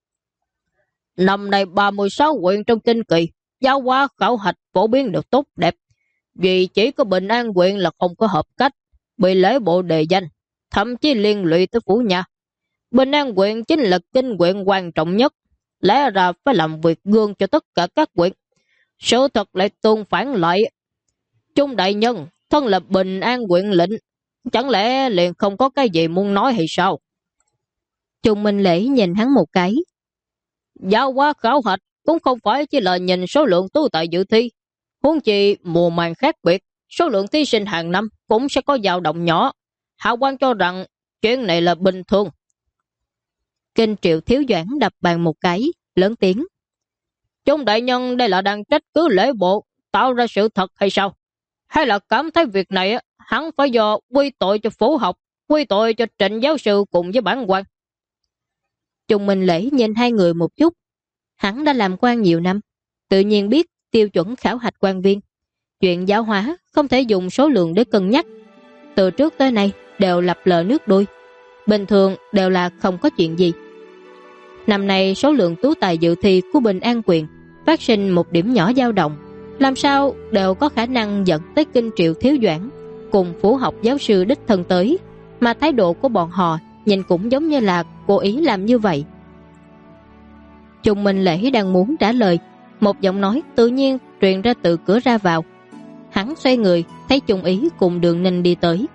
Năm nay 36 huyện trong kinh kỳ, giáo hóa khảo hạch phổ biến được tốt đẹp. Vì chỉ có Bình An huyện là không có hợp cách, bị lễ bộ đề danh, thậm chí liên lụy tới phủ nhà. Bình An huyện chính là kinh huyện quan trọng nhất, lẽ ra phải làm việc gương cho tất cả các huyện. Sự thật lại tương phản lại. Trung đại nhân, thân là Bình An huyện lệnh, chẳng lẽ liền không có cái gì muốn nói hay sao? Trung Minh Lễ nhìn hắn một cái. Giáo hóa khảo hạch cũng không phải chỉ là nhìn số lượng tú tài dự thi. Huống chi mùa màng khác biệt, số lượng thí sinh hàng năm cũng sẽ có dao động nhỏ. Hạ quan cho rằng chuyện này là bình thường. Kinh Triệu Thiếu Doãn đập bàn một cái, lớn tiếng. Chúng đại nhân đây là đang trách cứ lễ bộ, tạo ra sự thật hay sao? Hay là cảm thấy việc này hắn phải do quy tội cho Phủ Học, quy tội cho Trịnh giáo sư cùng với bản quan? Trung Minh Lễ nhìn hai người một chút. Hắn đã làm quan nhiều năm, tự nhiên biết tiêu chuẩn khảo hạch quan viên. Chuyện giáo hóa không thể dùng số lượng để cân nhắc. Từ trước tới nay đều lập lờ nước đôi. Bình thường đều là không có chuyện gì. Năm nay số lượng tú tài dự thi của Bình An Quyền phát sinh một điểm nhỏ dao động, làm sao đều có khả năng dẫn tới Kinh Triệu Thiếu Doãn cùng Phủ Học giáo sư đích thân tới, mà thái độ của bọn họ nhìn cũng giống như là cố ý làm như vậy. Trung Minh Lễ đang muốn trả lời, một giọng nói tự nhiên truyền ra từ cửa ra vào. Hắn xoay người, thấy Trung Ý cùng Đường Ninh đi tới.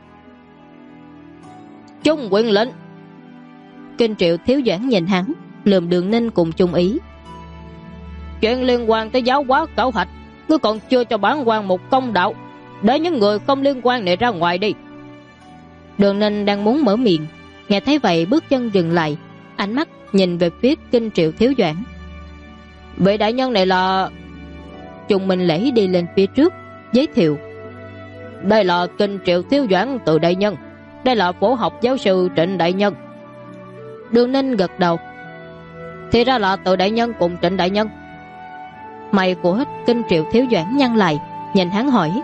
Trung Quyền lệnh. Kinh Triệu Thiếu Doãn nhìn hắn, lườm Đường Ninh cùng Trung Ý. Chuyện liên quan tới giáo hóa khảo hạch, ngươi còn chưa cho bản quan một công đạo, để những người không liên quan này ra ngoài đi. Đường Ninh đang muốn mở miệng, nghe thấy vậy bước chân dừng lại, ánh mắt nhìn về phía Kinh Triệu Thiếu Doãn. Vị đại nhân này là... Trung Minh Lễ đi lên phía trước, giới thiệu. Đây là Kinh Triệu Thiếu Doãn Từ đại nhân, đây là Phủ Học giáo sư Trịnh đại nhân. Đường Ninh gật đầu. Thì ra là Từ đại nhân cùng Trịnh đại nhân. Mày của Kinh Triệu Thiếu Doãn nhăn lại, nhìn hắn hỏi.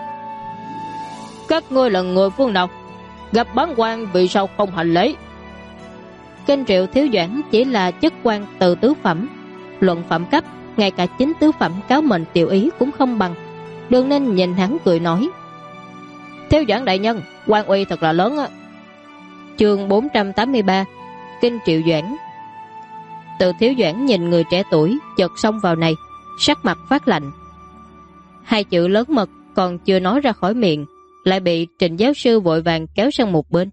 Các ngươi là người phương nào? Gặp bản quan vì sao không hành lễ? Kinh Triệu Thiếu Doãn chỉ là chức quan từ tứ phẩm, luận phẩm cấp, ngay cả chính tứ phẩm cáo mệnh tiểu ý cũng không bằng. Đường Ninh nhìn hắn cười nói. Thiếu Doãn đại nhân, quan uy thật là lớn á. Chương 483, Kinh Triệu Doãn. Từ Thiếu Doãn nhìn người trẻ tuổi chợt xông vào này, sắc mặt phát lạnh. Hai chữ lớn mật còn chưa nói ra khỏi miệng, lại bị Trịnh giáo sư vội vàng kéo sang một bên.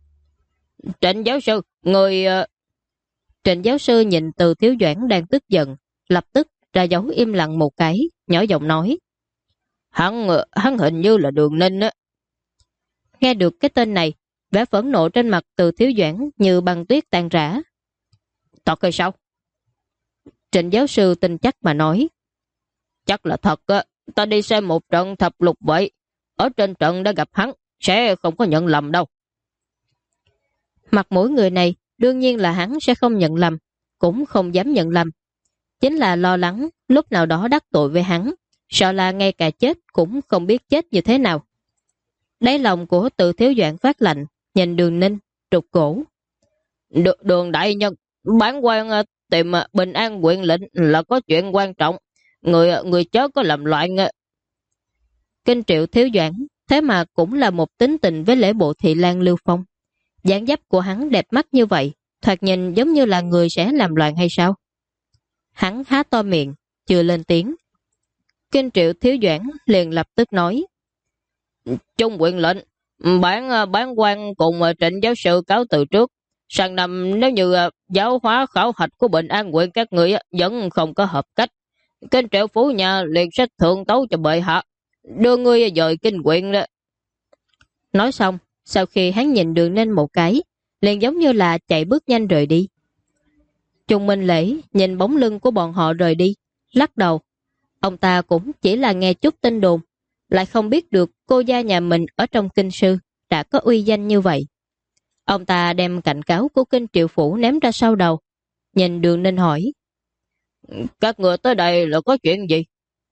Trịnh giáo sư, người... Trịnh giáo sư nhìn Từ Thiếu Doãn đang tức giận, lập tức ra dấu im lặng một cái, nhỏ giọng nói. Hắn hình như là Đường Ninh á. Nghe được cái tên này, vẻ phẫn nộ trên mặt Từ Thiếu Doãn như băng tuyết tan rã. Thật hay sao? Trịnh giáo sư tin chắc mà nói. Chắc là thật á, ta đi xem một trận thập lục vậy. Ở trên trận đã gặp hắn, sẽ không có nhận lầm đâu. Mặt mũi người này đương nhiên là hắn sẽ không nhận lầm, cũng không dám nhận lầm. Chính là lo lắng lúc nào đó đắc tội với hắn, sợ là ngay cả chết cũng không biết chết như thế nào. Đáy lòng của Từ Thiếu Doãn phát lạnh, nhìn Đường Ninh, trục cổ. Đường đại nhân, bản quan tìm Bình An huyện lệnh là có chuyện quan trọng. Người chớ có làm loạn. Kinh Triệu Thiếu Doãn thế mà cũng là một tính tình với lễ bộ thị lang Lưu Phong. Dáng dấp của hắn đẹp mắt như vậy, thoạt nhìn giống như là người sẽ làm loạn hay sao? Hắn há to miệng, chưa lên tiếng. Kinh Triệu Thiếu Doãn liền lập tức nói. Trung huyện lệnh, bản quan cùng Trịnh giáo sư cáo từ trước. Sang năm nếu như giáo hóa khảo hạch của Bình An huyện các người vẫn không có hợp cách, Kinh Triệu phủ nhà liền sẽ thượng tấu cho bệ hạ, đưa ngươi dời kinh huyện đó. Nói xong, sau khi hắn nhìn Đường Ninh một cái, liền giống như là chạy bước nhanh rời đi. Trung Minh Lễ nhìn bóng lưng của bọn họ rời đi, lắc đầu. Ông ta cũng chỉ là nghe chút tin đồn, lại không biết được cô gia nhà mình ở trong kinh sư đã có uy danh như vậy. Ông ta đem cảnh cáo của Kinh Triệu phủ ném ra sau đầu, nhìn Đường Ninh hỏi. Các người tới đây là có chuyện gì?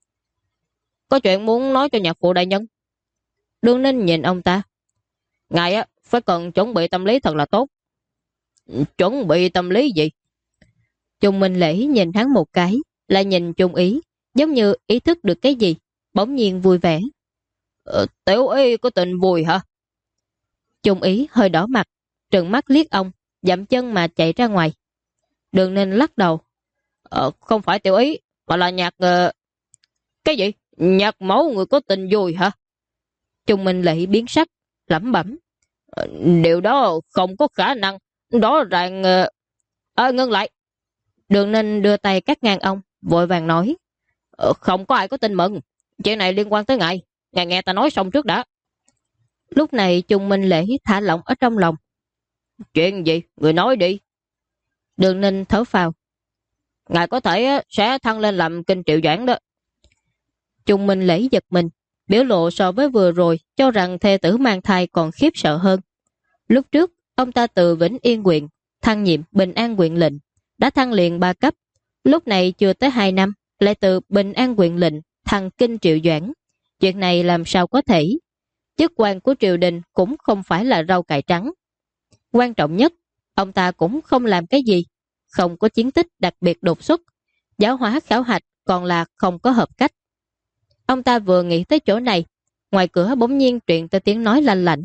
Có chuyện muốn nói cho nhạc phụ đại nhân. Đường Ninh nhìn ông ta. Ngài phải cần chuẩn bị tâm lý thật là tốt. Chuẩn bị tâm lý gì? Trung Minh Lễ nhìn hắn một cái, lại nhìn Trung Ý, giống như ý thức được cái gì, bỗng nhiên vui vẻ. Tiểu Ý có tình vui hả? Trung Ý hơi đỏ mặt, trừng mắt liếc ông, dậm chân mà chạy ra ngoài. Đường Ninh lắc đầu. Không phải Tiểu Ý, mà là nhạc... Cái gì? Nhạc mẫu người có tình vui hả? Trung Minh Lễ biến sắc, lẩm bẩm. Điều đó không có khả năng. Đó ràng... ngưng lại. Đường Ninh đưa tay cắt ngang ông, vội vàng nói. Không có ai có tin mừng. Chuyện này liên quan tới ngài. Ngài nghe ta nói xong trước đã. Lúc này Chung Minh Lễ thả lỏng ở trong lòng. Chuyện gì? Người nói đi. Đường Ninh thở phào. Ngài có thể sẽ thăng lên làm kinh triệu doãn đó. Chung Minh Lễ giật mình, biểu lộ so với vừa rồi cho rằng thê tử mang thai còn khiếp sợ hơn. Lúc trước, ông ta từ Vĩnh Yên huyện thăng nhiệm Bình An huyện lệnh, đã thăng liền 3 cấp. Lúc này chưa tới 2 năm, lại từ Bình An huyện lệnh thăng kinh triệu doãn. Chuyện này làm sao có thể? Chức quan của triều đình cũng không phải là rau cải trắng. Quan trọng nhất, ông ta cũng không làm cái gì, không có chiến tích đặc biệt đột xuất, giáo hóa khảo hạch còn là không có hợp cách. Ông ta vừa nghĩ tới chỗ này, ngoài cửa bỗng nhiên truyền tới tiếng nói lanh lảnh.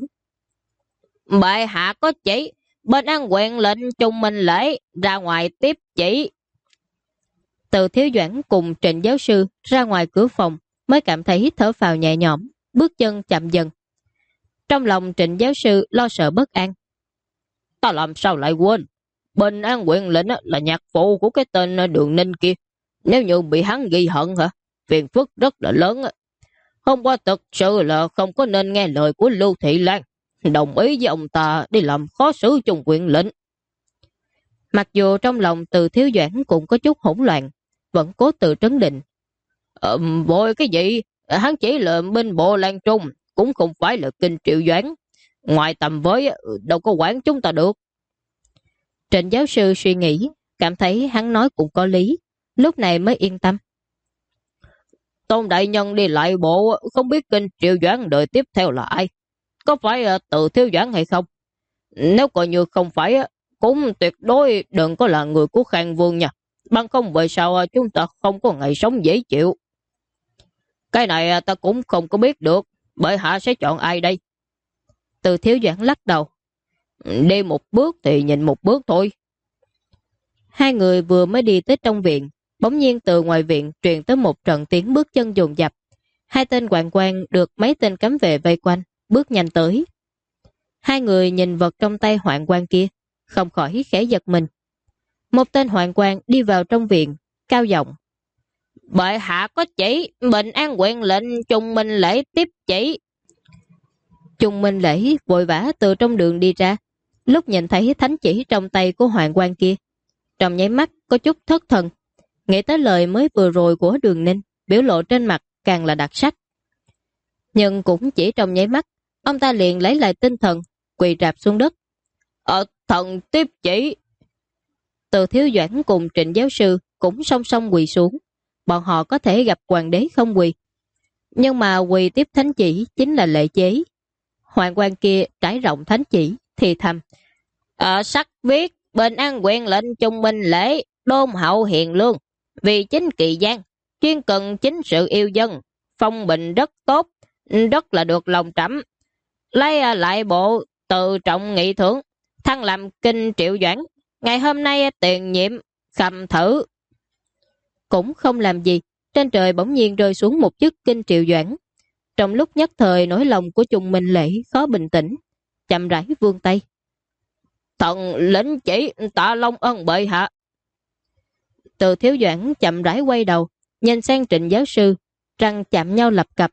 Bệ hạ có chỉ, Bình An huyện lệnh Chung Minh Lễ ra ngoài tiếp chỉ. Từ Thiếu Doãn cùng Trịnh giáo sư ra ngoài cửa phòng mới cảm thấy hít thở phào nhẹ nhõm, bước chân chậm dần. Trong lòng Trịnh giáo sư lo sợ bất an. Ta làm sao lại quên? Bình An huyện lệnh là nhạc phụ của cái tên Đường Ninh kia. Nếu như bị hắn ghi hận hả? Phiền phức rất là lớn. Hôm qua thực sự là không có nên nghe lời của Lưu Thị Lan, đồng ý với ông ta đi làm khó xử chung huyện lệnh. Mặc dù trong lòng Từ Thiếu Doãn cũng có chút hỗn loạn, vẫn cố tự trấn định. Vội cái gì? Hắn chỉ là binh bộ Lan Trung, cũng không phải là kinh triệu doãn. Ngoài tầm với đâu có quản chúng ta được. Trịnh giáo sư suy nghĩ, cảm thấy hắn nói cũng có lý, lúc này mới yên tâm. Tôn đại nhân đi lại bộ, không biết kinh triệu doãn đời tiếp theo là ai? Có phải Từ Thiếu Doãn hay không? Nếu coi như không phải, cũng tuyệt đối đừng có là người của Khang Vương nha. Bằng không về sao chúng ta không có ngày sống dễ chịu. Cái này ta cũng không có biết được. Bệ hạ sẽ chọn ai đây? Từ Thiếu Doãn lắc đầu. Đi một bước thì nhìn một bước thôi. Hai người vừa mới đi tới trong viện, bỗng nhiên từ ngoài viện truyền tới một trận tiếng bước chân dồn dập. Hai tên hoạn quan được mấy tên cấm vệ vây quanh, bước nhanh tới. Hai người nhìn vật trong tay hoạn quan kia, không khỏi khẽ giật mình. Một tên hoạn quan đi vào trong viện, cao giọng. Bệ hạ có chỉ, Bình An huyện lệnh Chung Minh Lễ tiếp chỉ. Chung Minh Lễ vội vã từ trong đường đi ra, lúc nhìn thấy thánh chỉ trong tay của hoạn quan kia. Trong nháy mắt có chút thất thần, nghĩ tới lời mới vừa rồi của Đường Ninh, biểu lộ trên mặt càng là đặc sắc. Nhưng cũng chỉ trong nháy mắt, ông ta liền lấy lại tinh thần, quỳ rạp xuống đất. Thần tiếp chỉ. Từ Thiếu Doãn cùng Trịnh giáo sư cũng song song quỳ xuống. Bọn họ có thể gặp hoàng đế không quỳ, nhưng mà quỳ tiếp thánh chỉ chính là lệ chế. Hoàng quan kia trải rộng thánh chỉ thì thầm. Sắc viết Bình An huyện lệnh Chung Minh Lễ đôn hậu hiền lương, vì chính kỳ gian, chuyên cần chính sự yêu dân, phong bình rất tốt, rất là được lòng trẫm. Lấy lại bộ tự trọng nghị thưởng, thăng làm kinh triệu doãn. Ngày hôm nay tiền nhiệm khâm thử. Cũng không làm gì, trên trời bỗng nhiên rơi xuống một chiếc kinh triệu doãn. Trong lúc nhất thời nỗi lòng của Chung Minh Lễ khó bình tĩnh, chậm rãi vươn tay. Thần lĩnh chỉ tạ long ân bệ hạ. Từ Thiếu Doãn chậm rãi quay đầu, nhìn sang Trịnh giáo sư, răng chạm nhau lập cập.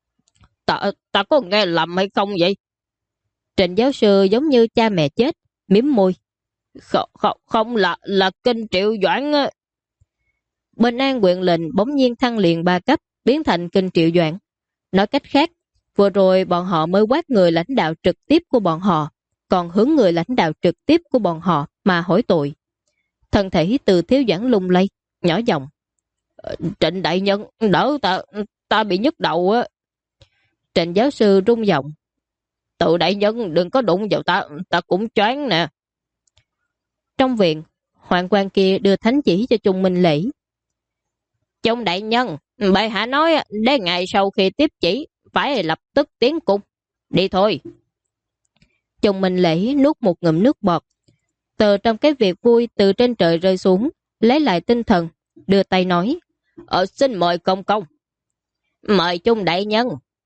Ta có nghe lầm hay không vậy? Trịnh giáo sư giống như cha mẹ chết, mím môi. Không là kinh triệu doãn. Bình An huyện lệnh bỗng nhiên thăng liền 3 cấp, biến thành kinh triệu doãn. Nói cách khác, vừa rồi bọn họ mới quát người lãnh đạo trực tiếp của bọn họ, còn hướng người lãnh đạo trực tiếp của bọn họ mà hỏi tội. Thân thể Từ Thiếu Doãn lung lay, nhỏ giọng. Trịnh đại nhân, đỡ ta bị nhức đầu á. Trịnh giáo sư rung giọng. Từ đại nhân đừng có đụng vào ta cũng choáng nè. Trong viện, hoạn quan kia đưa thánh chỉ cho Chung Minh Lễ. Chung đại nhân, bệ hạ nói đến ngày sau khi tiếp chỉ phải lập tức tiến cung. Đi thôi. Chung Minh Lễ nuốt một ngụm nước bọt. Từ trong cái việc vui từ trên trời rơi xuống, lấy lại tinh thần, đưa tay nói. Xin mời công công. Mời Chung đại nhân.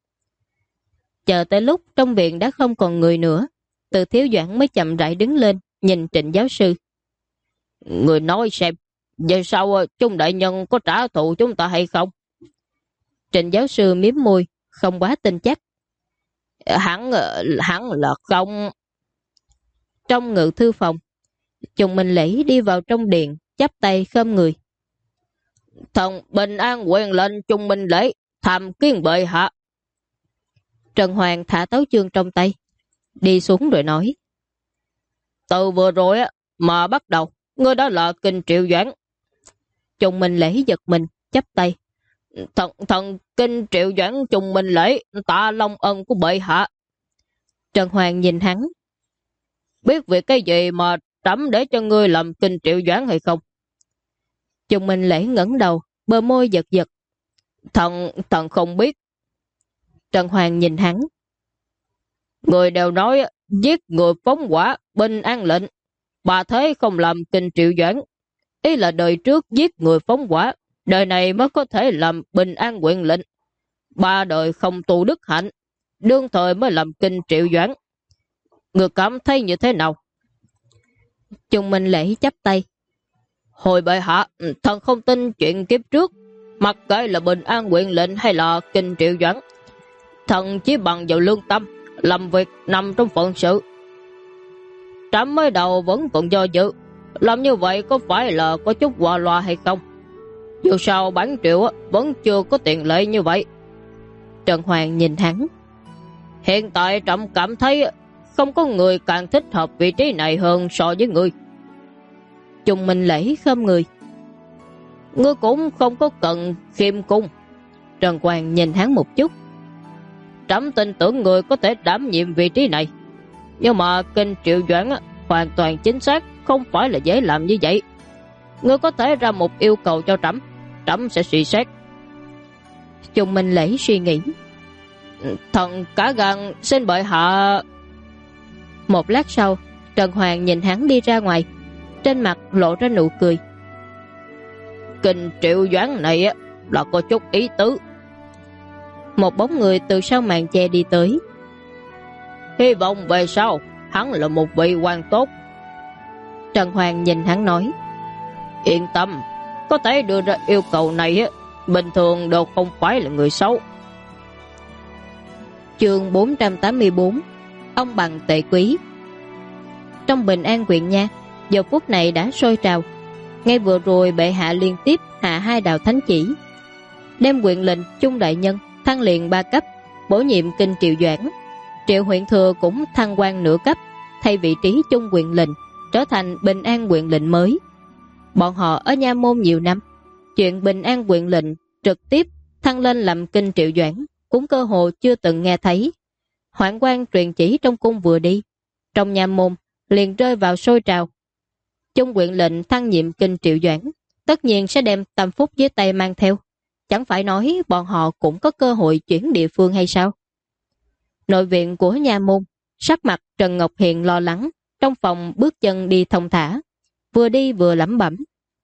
Chờ tới lúc trong viện đã không còn người nữa, Từ Thiếu Doãn mới chậm rãi đứng lên, nhìn Trịnh giáo sư. Người nói xem, Vậy sao Trung đại nhân có trả thù chúng ta hay không? Trịnh giáo sư miếm môi, không quá tin chắc. Hẳn là không. Trong ngự thư phòng, Trùng Minh Lễ đi vào trong điện, chắp tay khom người. Thần Bình An quyền lệnh Trung Minh Lễ tham kiến bệ hạ. Trần Hoàng thả tấu chương trong tay, đi xuống rồi nói. Từ vừa rồi mà bắt đầu, ngươi đó là Kinh Triệu Doãn. Trùng Minh Lễ giật mình, chắp tay. Thần Kinh Triệu Doãn Trung Minh Lễ tạ long ân của bệ hạ. Trần Hoàng nhìn hắn. Biết việc cái gì mà trẫm để cho ngươi làm Kinh Triệu Doãn hay không? Trùng Minh Lễ ngẩng đầu, bờ môi giật giật. Thần không biết. Trần Hoàng nhìn hắn. Người đều nói giết người phóng hỏa, bình an lệnh. Bà thế không làm Kinh Triệu Doãn. Ý là đời trước giết người phóng hỏa, đời này mới có thể làm bình an quyền lệnh. 3 đời không tu đức hạnh, đương thời mới làm Kinh Triệu Doãn. Người cảm thấy như thế nào? Trùng Minh Lễ chắp tay. Hồi bệ hạ, thần không tin chuyện kiếp trước, mặc kệ là bình an quyền lệnh hay là Kinh Triệu Doãn. Thần chỉ bằng vào lương tâm, làm việc nằm trong phận sự. Trẫm mới đầu vẫn còn do dự, làm như vậy có phải là có chút qua loa hay không? Dù sao bản triệu vẫn chưa có tiền lệ như vậy. Trần Hoàng nhìn hắn. Hiện tại trẫm cảm thấy không có người càng thích hợp vị trí này hơn so với người. Trùng Minh Lễ khom người. Ngươi cũng không có cần khiêm cung. Trần Hoàng nhìn hắn một chút. Trẫm tin tưởng người có thể đảm nhiệm vị trí này, nhưng mà Kinh Triệu Doãn hoàn toàn chính xác không phải là dễ làm như vậy. Ngươi có thể ra một yêu cầu cho trẫm, trẫm sẽ suy xét. Trùng Minh Lễ suy nghĩ. Thần cả gan xin bệ hạ. Một lát sau, Trần Hoàng nhìn hắn đi ra ngoài, trên mặt lộ ra nụ cười. Kinh Triệu Doãn này là có chút ý tứ. Một bóng người từ sau màn che đi tới. Hy vọng về sau hắn là một vị quan tốt. Trần Hoàng nhìn hắn nói. Yên tâm, có thể đưa ra yêu cầu này bình thường đều không phải là người xấu. Chương 484. Ông bằng tệ quý. Trong Bình An huyện nha, giờ phút này đã sôi trào. Ngay vừa rồi bệ hạ liên tiếp hạ 2 đạo thánh chỉ, đem huyện lệnh Trung đại nhân thăng liền 3 cấp, bổ nhiệm Kinh Triệu Doãn. Triệu huyện thừa cũng thăng quan nửa cấp, thay vị trí Trung huyện lệnh, trở thành Bình An huyện lệnh mới. Bọn họ ở nha môn nhiều năm, chuyện Bình An huyện lệnh trực tiếp thăng lên làm Kinh Triệu Doãn cũng cơ hồ chưa từng nghe thấy. Hoạn quan truyền chỉ trong cung vừa đi, trong nha môn liền rơi vào sôi trào. Trung huyện lệnh thăng nhiệm Kinh Triệu Doãn tất nhiên sẽ đem Tâm Phúc dưới tay mang theo. Chẳng phải nói bọn họ cũng có cơ hội chuyển địa phương hay sao? Nội viện của nha môn, sắc mặt Trần Ngọc Hiền lo lắng, trong phòng bước chân đi thông thả, vừa đi vừa lẩm bẩm.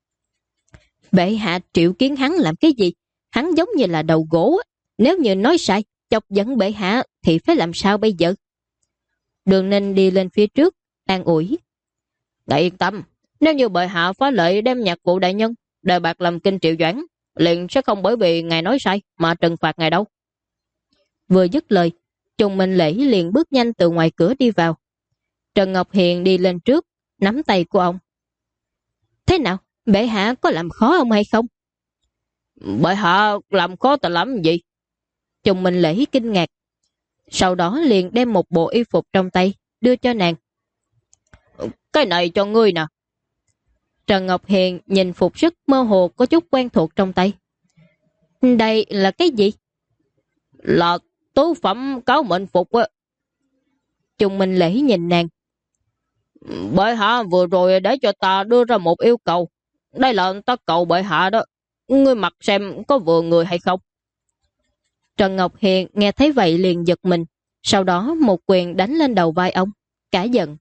Bệ hạ triệu kiến hắn làm cái gì? Hắn giống như là đầu gỗ. Nếu như nói sai, chọc giận bệ hạ thì phải làm sao bây giờ? Đường Ninh đi lên phía trước, an ủi. Ngài yên tâm, nếu như bệ hạ phá lệ đem nhạc vụ đại nhân đề bạc làm Kinh Triệu Doãn, liền sẽ không bởi vì ngài nói sai mà trừng phạt ngài đâu. Vừa dứt lời, Trùng Minh Lễ liền bước nhanh từ ngoài cửa đi vào. Trần Ngọc Hiền đi lên trước, nắm tay của ông. Thế nào? Bệ hạ có làm khó ông hay không? Bệ hạ làm khó ta làm gì? Trùng Minh Lễ kinh ngạc. Sau đó liền đem một bộ y phục trong tay đưa cho nàng. Cái này cho ngươi nè. Trần Ngọc Hiền nhìn phục sức mơ hồ có chút quen thuộc trong tay. Đây là cái gì? Là tứ phẩm cáo mệnh phục á. Trùng Minh Lễ nhìn nàng. Bệ hạ vừa rồi để cho ta đưa ra một yêu cầu. Đây là ta cầu bệ hạ đó. Ngươi mặc xem có vừa người hay không. Trần Ngọc Hiền nghe thấy vậy liền giật mình. Sau đó một quyền đánh lên đầu vai ông, cả giận.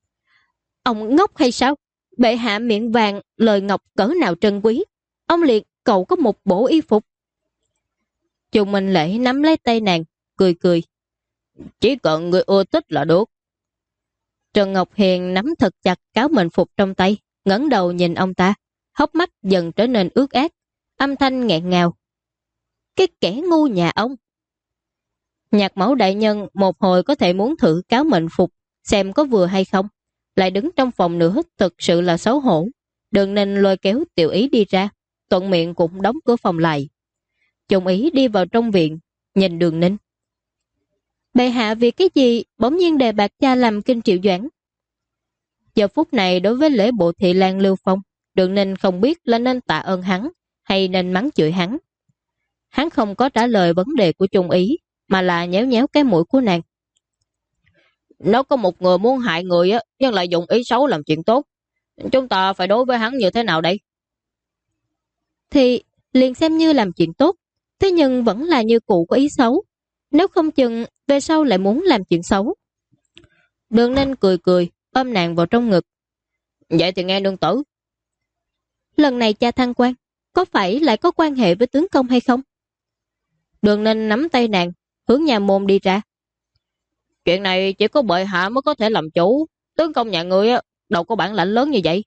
Ông ngốc hay sao? Bệ hạ miệng vàng, lời ngọc cỡ nào trân quý. Ông liền cậu có một bộ y phục. Trùng Minh Lễ nắm lấy tay nàng, cười cười. Chỉ cần người ưa thích là được. Trần Ngọc Hiền nắm thật chặt cáo mệnh phục trong tay, ngẩng đầu nhìn ông ta. hốc mắt dần trở nên ướt át, âm thanh nghẹn ngào. Cái kẻ ngu nhà ông! Nhạc mẫu đại nhân một hồi có thể muốn thử cáo mệnh phục, xem có vừa hay không. Lại đứng trong phòng nữa thực sự là xấu hổ. Đường Ninh lôi kéo Tiểu Ý đi ra, thuận miệng cũng đóng cửa phòng lại. Trung Ý đi vào trong viện, nhìn Đường Ninh. Bệ hạ vì cái gì bỗng nhiên đề bạt cha làm kinh triệu doãn? Giờ phút này đối với lễ bộ thị lang Lưu Phong, Đường Ninh không biết là nên tạ ơn hắn hay nên mắng chửi hắn. Hắn không có trả lời vấn đề của Trung Ý, mà là nhéo nhéo cái mũi của nàng. Nếu có một người muốn hại người á, nhưng lại dùng ý xấu làm chuyện tốt, chúng ta phải đối với hắn như thế nào đây? Thì liền xem như làm chuyện tốt, thế nhưng vẫn là như cũ có ý xấu. Nếu không chừng về sau lại muốn làm chuyện xấu. Đường Ninh cười cười, ôm nàng vào trong ngực. Vậy thì nghe nương tử. Lần này cha thăng quan, có phải lại có quan hệ với tướng công hay không? Đường Ninh nắm tay nàng, hướng nhà môn đi ra. Chuyện này chỉ có bệ hạ mới có thể làm chủ. Tướng công nhà người á, đâu có bản lãnh lớn như vậy.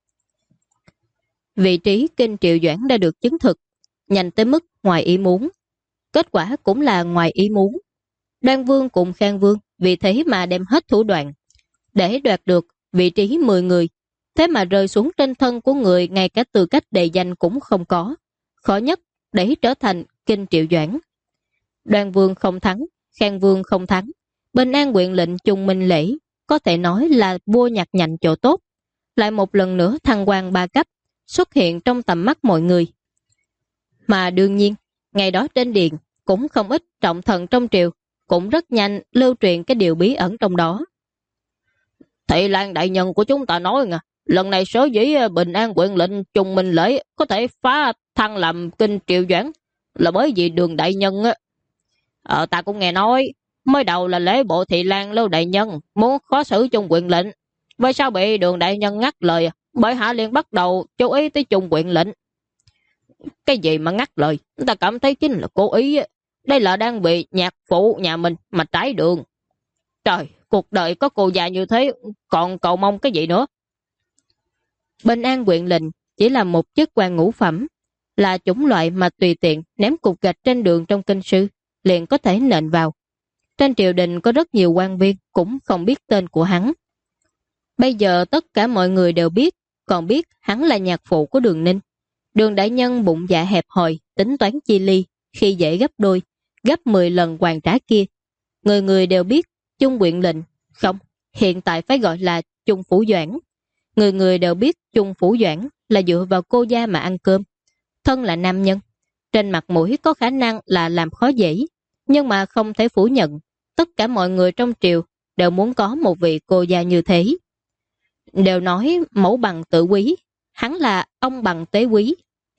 Vị trí kinh triệu doãn đã được chứng thực, nhanh tới mức ngoài ý muốn. Kết quả cũng là ngoài ý muốn. Đoan Vương cùng Khang Vương vì thế mà đem hết thủ đoạn để đoạt được vị trí 10 người. Thế mà rơi xuống trên thân của người ngay cả tư cách đề danh cũng không có. Khó nhất để trở thành kinh triệu doãn. Đoan Vương không thắng, Khang Vương không thắng. Bình An huyện lệnh Trung Minh Lễ có thể nói là vua nhặt nhạnh chỗ tốt. Lại một lần nữa thăng quan 3 cấp xuất hiện trong tầm mắt mọi người. Mà đương nhiên, ngày đó trên điện cũng không ít trọng thần trong triều, cũng rất nhanh lưu truyền cái điều bí ẩn trong đó. Thị Lan đại nhân của chúng ta nói nè, lần này sở dĩ Bình An huyện lệnh Trung Minh Lễ có thể phá thăng làm kinh triệu doãn là bởi vì Đường đại nhân á. Ta cũng nghe nói, mới đầu là lễ bộ Thị Lan Lưu đại nhân muốn khó xử Trung huyện lệnh, vì sao bị Đường đại nhân ngắt lời, bởi hạ liền bắt đầu chú ý tới Trung huyện lệnh. Cái gì mà ngắt lời, ta cảm thấy chính là cố ý. Đây là đang bị nhạc phụ nhà mình mà trái đường. Trời, cuộc đời có cô già như thế, còn cầu mong cái gì nữa? Bình An huyện lệnh chỉ là một chức quan ngũ phẩm, là chủng loại mà tùy tiện ném cục gạch trên đường trong kinh sư, liền có thể nện vào. Trên triều đình có rất nhiều quan viên cũng không biết tên của hắn. Bây giờ tất cả mọi người đều biết, còn biết hắn là nhạc phụ của Đường Ninh. Đường đại nhân bụng dạ hẹp hòi, tính toán chi ly, khi dễ gấp đôi, gấp 10 lần hoàn trả kia. Người người đều biết Trung huyện lệnh, không, hiện tại phải gọi là Trung phủ doãn. Người người đều biết Trung phủ doãn là dựa vào cô gia mà ăn cơm. Thân là nam nhân, trên mặt mũi có khả năng là làm khó dễ, nhưng mà không thể phủ nhận. Tất cả mọi người trong triều đều muốn có một vị cô gia như thế. Đều nói mẫu bằng tự quý, hắn là ông bằng tế quý.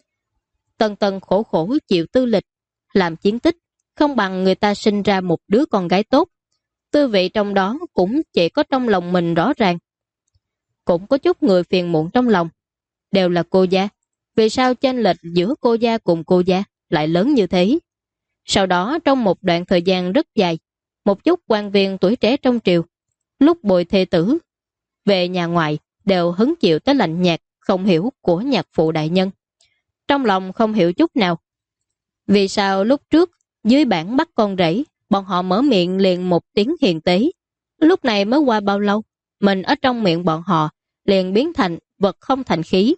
Tần tần khổ khổ chịu tư lịch, làm chiến tích, không bằng người ta sinh ra một đứa con gái tốt. Tư vị trong đó cũng chỉ có trong lòng mình rõ ràng. Cũng có chút người phiền muộn trong lòng. Đều là cô gia. Vì sao chênh lệch giữa cô gia cùng cô gia lại lớn như thế? Sau đó trong một đoạn thời gian rất dài, một chút quan viên tuổi trẻ trong triều, lúc bồi thê tử, về nhà ngoại đều hứng chịu tới lạnh nhạt không hiểu của nhạc phụ đại nhân. Trong lòng không hiểu chút nào. Vì sao lúc trước dưới bản bắt con rể, bọn họ mở miệng liền một tiếng hiền tế. Lúc này mới qua bao lâu, mình ở trong miệng bọn họ liền biến thành vật không thành khí.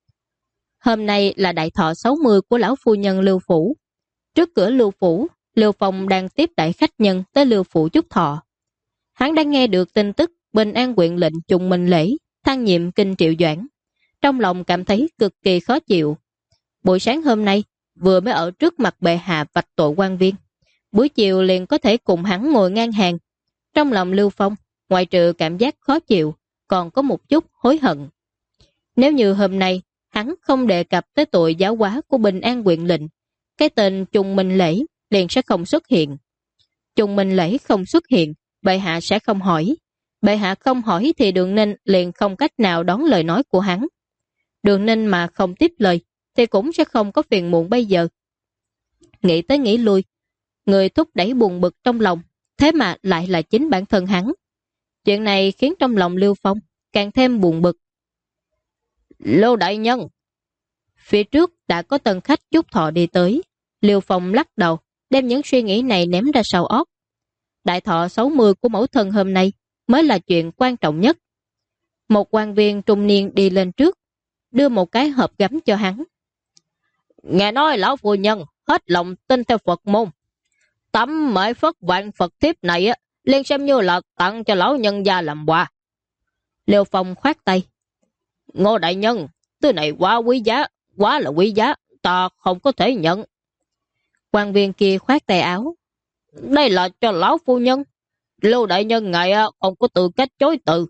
Hôm nay là đại thọ 60 của lão phu nhân Lưu Phủ. Trước cửa Lưu Phủ, Lưu Phong đang tiếp đãi khách nhân tới Lưu Phủ chúc thọ. Hắn đang nghe được tin tức Bình An huyện lệnh Trung Minh Lễ thăng nhiệm kinh triệu doãn. Trong lòng cảm thấy cực kỳ khó chịu. Buổi sáng hôm nay, vừa mới ở trước mặt bệ hạ vạch tội quan viên. Buổi chiều liền có thể cùng hắn ngồi ngang hàng. Trong lòng Lưu Phong, ngoại trừ cảm giác khó chịu, còn có một chút hối hận. Nếu như hôm nay, hắn không đề cập tới tội giáo hóa của Bình An huyện lệnh, cái tên Trung Minh Lễ liền sẽ không xuất hiện. Trung Minh Lễ không xuất hiện, bệ hạ sẽ không hỏi. Bệ hạ không hỏi thì Đường Ninh liền không cách nào đón lời nói của hắn. Đường Ninh mà không tiếp lời, thì cũng sẽ không có phiền muộn bây giờ. Nghĩ tới nghĩ lui, người thúc đẩy buồn bực trong lòng, thế mà lại là chính bản thân hắn. Chuyện này khiến trong lòng Lưu Phong càng thêm buồn bực. Lưu đại nhân, Phía trước đã có tân khách chúc thọ đi tới. Liêu Phong lắc đầu, đem những suy nghĩ này ném ra sau óc. Đại thọ 60 của mẫu thân hôm nay mới là chuyện quan trọng nhất. Một quan viên trung niên đi lên trước, đưa một cái hộp gấm cho hắn. Nghe nói lão phu nhân hết lòng tin theo Phật môn. Tấm mễ phất vạn Phật thiếp này liền xem như là tặng cho lão nhân gia làm quà. Liêu Phong khoát tay. Ngô đại nhân, thứ này quá quý giá, quá là quý giá, ta không có thể nhận. Quan viên kia khoát tay áo. Đây là cho lão phu nhân. Lưu đại nhân ngài không có tư cách chối từ.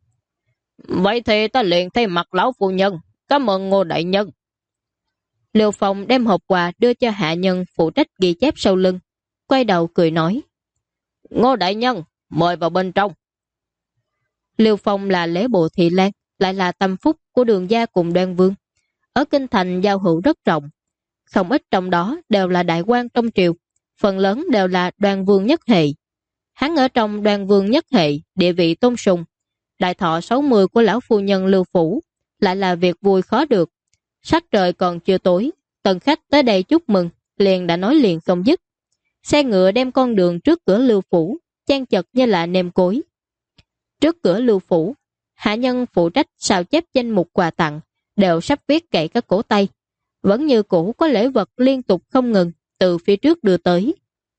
Vậy thì ta liền thay mặt lão phu nhân, cảm ơn Ngô đại nhân. Liêu Phong đem hộp quà đưa cho hạ nhân phụ trách ghi chép sau lưng, quay đầu cười nói. Ngô đại nhân, mời vào bên trong. Liêu Phong là lễ bộ thị lang, lại là tâm phúc của Đường gia cùng Đoan Vương. Ở kinh thành giao hữu rất rộng, không ít trong đó đều là đại quan trong triều, phần lớn đều là Đoan Vương nhất hệ. Hắn ở trong Đoan Vương nhất hệ, địa vị tôn sùng. Đại thọ 60 của lão phu nhân Lưu Phủ lại là việc vui khó được. Sắc trời còn chưa tối, tần khách tới đây chúc mừng, liền đã nói liền không dứt. Xe ngựa đem con đường trước cửa Lưu Phủ, chan chật như là nêm cối. Trước cửa Lưu Phủ, hạ nhân phụ trách sao chép danh mục quà tặng, đều sắp viết cậy các cổ tay. Vẫn như cũ có lễ vật liên tục không ngừng, từ phía trước đưa tới.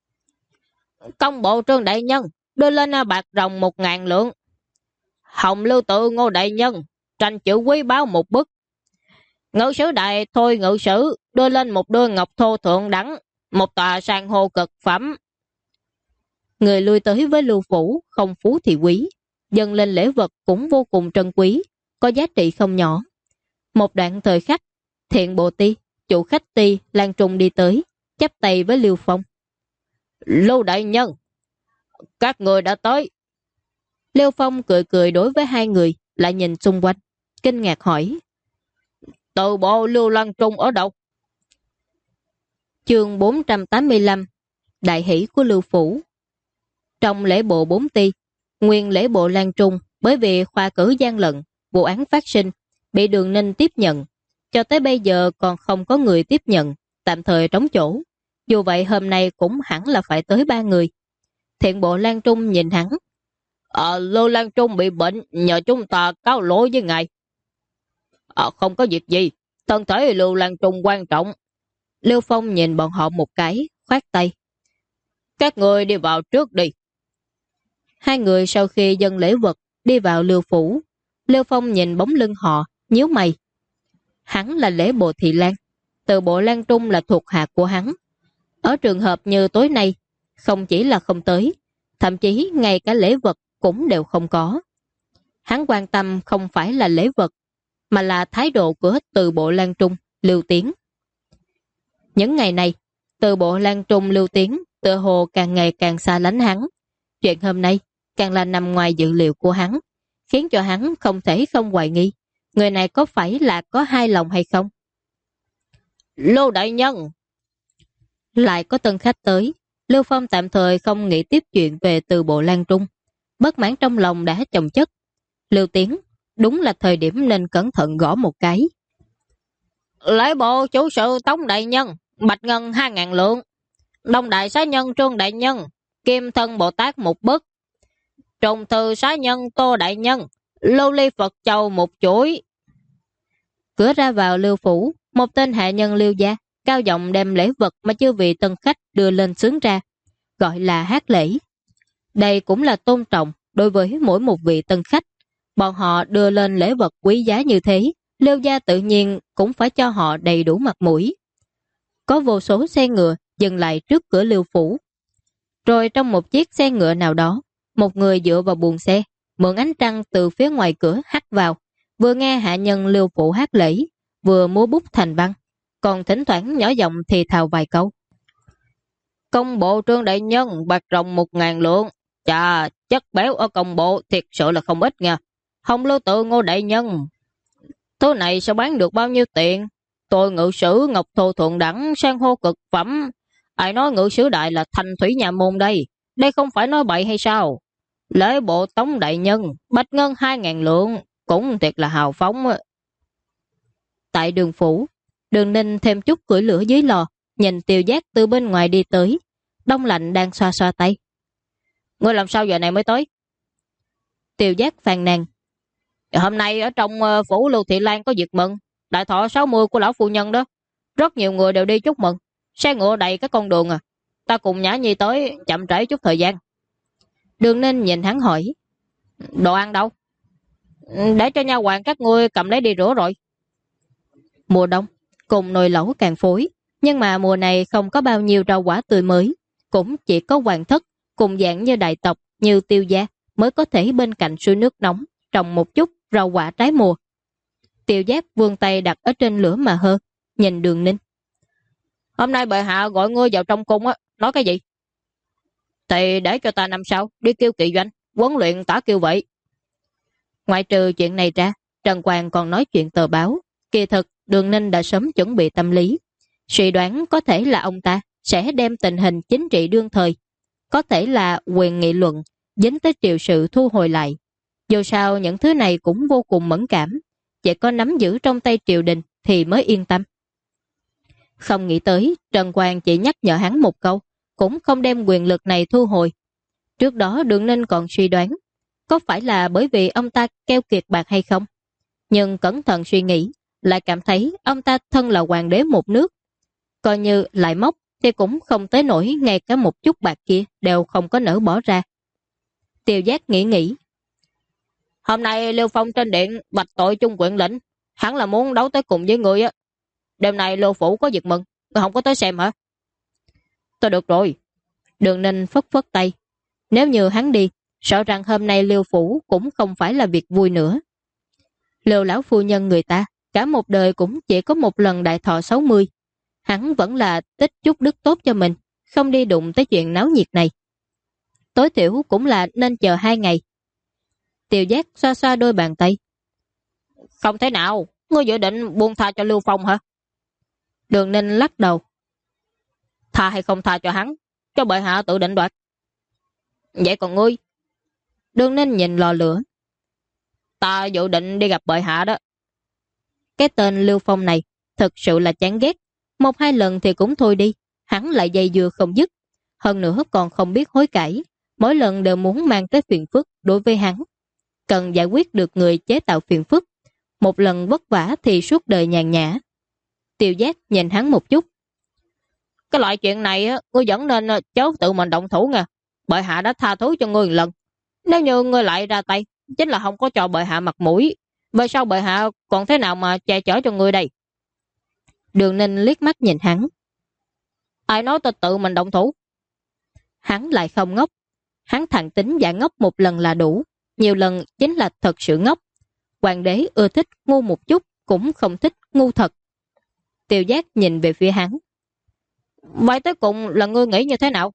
Công bộ Trương đại nhân, đưa lên bạc ròng 1.000 lượng. Hồng lưu tự Ngô đại nhân, tranh chữ quý báo một bức. Ngự sử đại Thôi ngự sử, đưa lên một đôi ngọc thô thượng đẳng, một tòa san hô cực phẩm. Người lui tới với Lưu Phủ, không phú thì quý, dâng lên lễ vật cũng vô cùng trân quý, có giá trị không nhỏ. Một đoạn thời khắc, Thiện Bộ Ti, chủ khách Ti, Lan Trung đi tới, chắp tay với Liêu Phong. Lưu đại nhân, các người đã tới. Liêu Phong cười cười đối với hai người, lại nhìn xung quanh, kinh ngạc hỏi. Từ bộ Lưu Lan Trung ở đâu? Chương 485, Đại hỷ của Lưu Phủ. Trong lễ bộ 4 ti, nguyên lễ bộ Lan Trung bởi vì khoa cử gian lận, vụ án phát sinh, bị Đường Ninh tiếp nhận. Cho tới bây giờ còn không có người tiếp nhận, tạm thời trống chỗ. Dù vậy hôm nay cũng hẳn là phải tới 3 người. Thiện bộ Lan Trung nhìn hắn. Lưu Lan Trung bị bệnh, nhờ chúng ta cáo lỗi với ngài. Không có việc gì, thân thể Lưu Lan Trung quan trọng. Liêu Phong nhìn bọn họ một cái, khoát tay. Các người đi vào trước đi. Hai người sau khi dâng lễ vật đi vào Lưu Phủ. Liêu Phong nhìn bóng lưng họ, nhíu mày. Hắn là lễ bộ thị lang, từ bộ Lan Trung là thuộc hạ của hắn. Ở trường hợp như tối nay, không chỉ là không tới, thậm chí ngay cả lễ vật cũng đều không có. Hắn quan tâm không phải là lễ vật, mà là thái độ của từ bộ Lan Trung, Lưu Tiến. Những ngày này, từ bộ Lan Trung Lưu Tiến tựa hồ càng ngày càng xa lánh hắn. Chuyện hôm nay càng là nằm ngoài dự liệu của hắn, khiến cho hắn không thể không hoài nghi. Người này có phải là có hai lòng hay không? Lưu đại nhân! Lại có tân khách tới. Lưu Phong tạm thời không nghĩ tiếp chuyện về từ bộ Lan Trung. Bất mãn trong lòng đã chồng chất. Lưu Tiến, đúng là thời điểm nên cẩn thận gõ một cái. Lễ bộ chủ sự Tống đại nhân, bạch ngân 2.000 lượng. Đông đại xá nhân Trương đại nhân, kim thân Bồ Tát một bức. Trùng thư xá nhân Tô đại nhân, lưu ly Phật châu một chuỗi. Cửa ra vào Lưu Phủ, một tên hạ nhân Lưu gia cao giọng đem lễ vật mà chư vị tân khách đưa lên xướng ra, gọi là hát lễ. Đây cũng là tôn trọng đối với mỗi một vị tân khách. Bọn họ đưa lên lễ vật quý giá như thế, Lưu gia tự nhiên cũng phải cho họ đầy đủ mặt mũi. Có vô số xe ngựa dừng lại trước cửa Lưu Phủ. Rồi trong một chiếc xe ngựa nào đó, một người dựa vào buồng xe, mượn ánh trăng từ phía ngoài cửa hắt vào, vừa nghe hạ nhân Lưu Phủ hát lễ, vừa múa bút thành văn, còn thỉnh thoảng nhỏ giọng thì thào vài câu. Công bộ Trương đại nhân bạc ròng 1.000 lượng. Chà, chất béo ở công bộ thiệt sự là không ít nha. Hồng lưu tự Ngô đại nhân, thứ này sẽ bán được bao nhiêu tiền? Tôi ngự sử ngọc thô thuận đẳng san hô cực phẩm. Ai nói ngự sử đại là thành thủy nhà môn đây? Đây không phải nói bậy hay sao? Lễ bộ Tống đại nhân bạch ngân 2.000 lượng, cũng thiệt là hào phóng. Tại Đường Phủ, Đường Ninh thêm chút củi lửa dưới lò, nhìn Tiêu Giác từ bên ngoài đi tới. Đông Lạnh đang xoa xoa tay. Ngươi làm sao giờ này mới tới? Tiêu Giác phàn nàn. Hôm nay ở trong phủ Lưu Thị Lan có việc mừng, đại thọ 60 của lão phu nhân đó. Rất nhiều người đều đi chúc mừng, xe ngựa đầy các con đường à. Ta cùng Nhã Nhi tới, chậm trễ chút thời gian. Đường Ninh nhìn hắn hỏi. Đồ ăn đâu? Để cho nha hoàn các ngươi cầm lấy đi rửa rồi. Mùa đông, cùng nồi lẩu càng phối, nhưng mà mùa này không có bao nhiêu rau quả tươi mới, cũng chỉ có hoàng thất, cùng dạng như đại tộc, như Tiêu gia mới có thể bên cạnh suối nước nóng, trồng một chút rau quả trái mùa. Tiêu Giác vươn tay đặt ở trên lửa mà hơ, nhìn Đường Ninh. Hôm nay bệ hạ gọi ngươi vào trong cung á, nói cái gì? Thì để cho ta năm sau đi kêu kỵ doanh, huấn luyện tả kiêu vậy. Ngoại trừ chuyện này ra, Trần Quang còn nói chuyện tờ báo. Kỳ thực, Đường Ninh đã sớm chuẩn bị tâm lý. Suy đoán có thể là ông ta sẽ đem tình hình chính trị đương thời, có thể là quyền nghị luận, dính tới triều sự thu hồi lại. Dù sao những thứ này cũng vô cùng mẫn cảm, chỉ có nắm giữ trong tay triều đình thì mới yên tâm. Không nghĩ tới, Trần Quang chỉ nhắc nhở hắn một câu, cũng không đem quyền lực này thu hồi. Trước đó Đường Ninh còn suy đoán, có phải là bởi vì ông ta keo kiệt bạc hay không? Nhưng cẩn thận suy nghĩ, lại cảm thấy ông ta thân là hoàng đế một nước. Coi như lại móc thì cũng không tới nổi, ngay cả một chút bạc kia đều không có nỡ bỏ ra. Tiêu Giác nghĩ. Hôm nay Liêu Phong trên điện bạch tội Trung Quyện lĩnh, hắn là muốn đấu tới cùng với người á. Đêm nay Liêu Phủ có việc mừng, người không có tới xem hả? Tôi được rồi. Đường Ninh phất phất tay. Nếu như hắn đi, sợ rằng hôm nay Liêu Phủ cũng không phải là việc vui nữa. Liêu lão phu nhân người ta, cả một đời cũng chỉ có một lần đại thọ 60. Hắn vẫn là tích chút đức tốt cho mình, không đi đụng tới chuyện náo nhiệt này. Tối thiểu cũng là nên chờ 2 ngày. Tiêu Giác xoa xoa đôi bàn tay. Không thể nào, ngươi dự định buông tha cho Lưu Phong hả? Đường Ninh lắc đầu. Tha hay không tha cho hắn, cho bệ hạ tự định đoạt. Vậy còn ngươi? Đường Ninh nhìn lò lửa. Ta dự định đi gặp bệ hạ đó. Cái tên Lưu Phong này thật sự là chán ghét. 1-2 lần thì cũng thôi đi, hắn lại dây dưa không dứt. Hơn nữa còn không biết hối cải, mỗi lần đều muốn mang tới phiền phức đối với hắn. Cần giải quyết được người chế tạo phiền phức. Một lần vất vả thì suốt đời nhàn nhã. Tiêu Giác nhìn hắn một chút. Cái loại chuyện này ngươi vẫn nên chớ tự mình động thủ nha. Bệ hạ đã tha thứ cho ngươi lần. Nếu như ngươi lại ra tay, chính là không có cho bệ hạ mặt mũi. Về sau bệ hạ còn thế nào mà che chở cho ngươi đây? Đường Ninh liếc mắt nhìn hắn. Ai nói tôi tự mình động thủ? Hắn lại không ngốc. Hắn thẳng tính giả ngốc một lần là đủ, nhiều lần chính là thật sự ngốc. Hoàng đế ưa thích ngu một chút, cũng không thích ngu thật. Tiêu Giác nhìn về phía hắn. Vậy tới cùng là ngươi nghĩ như thế nào?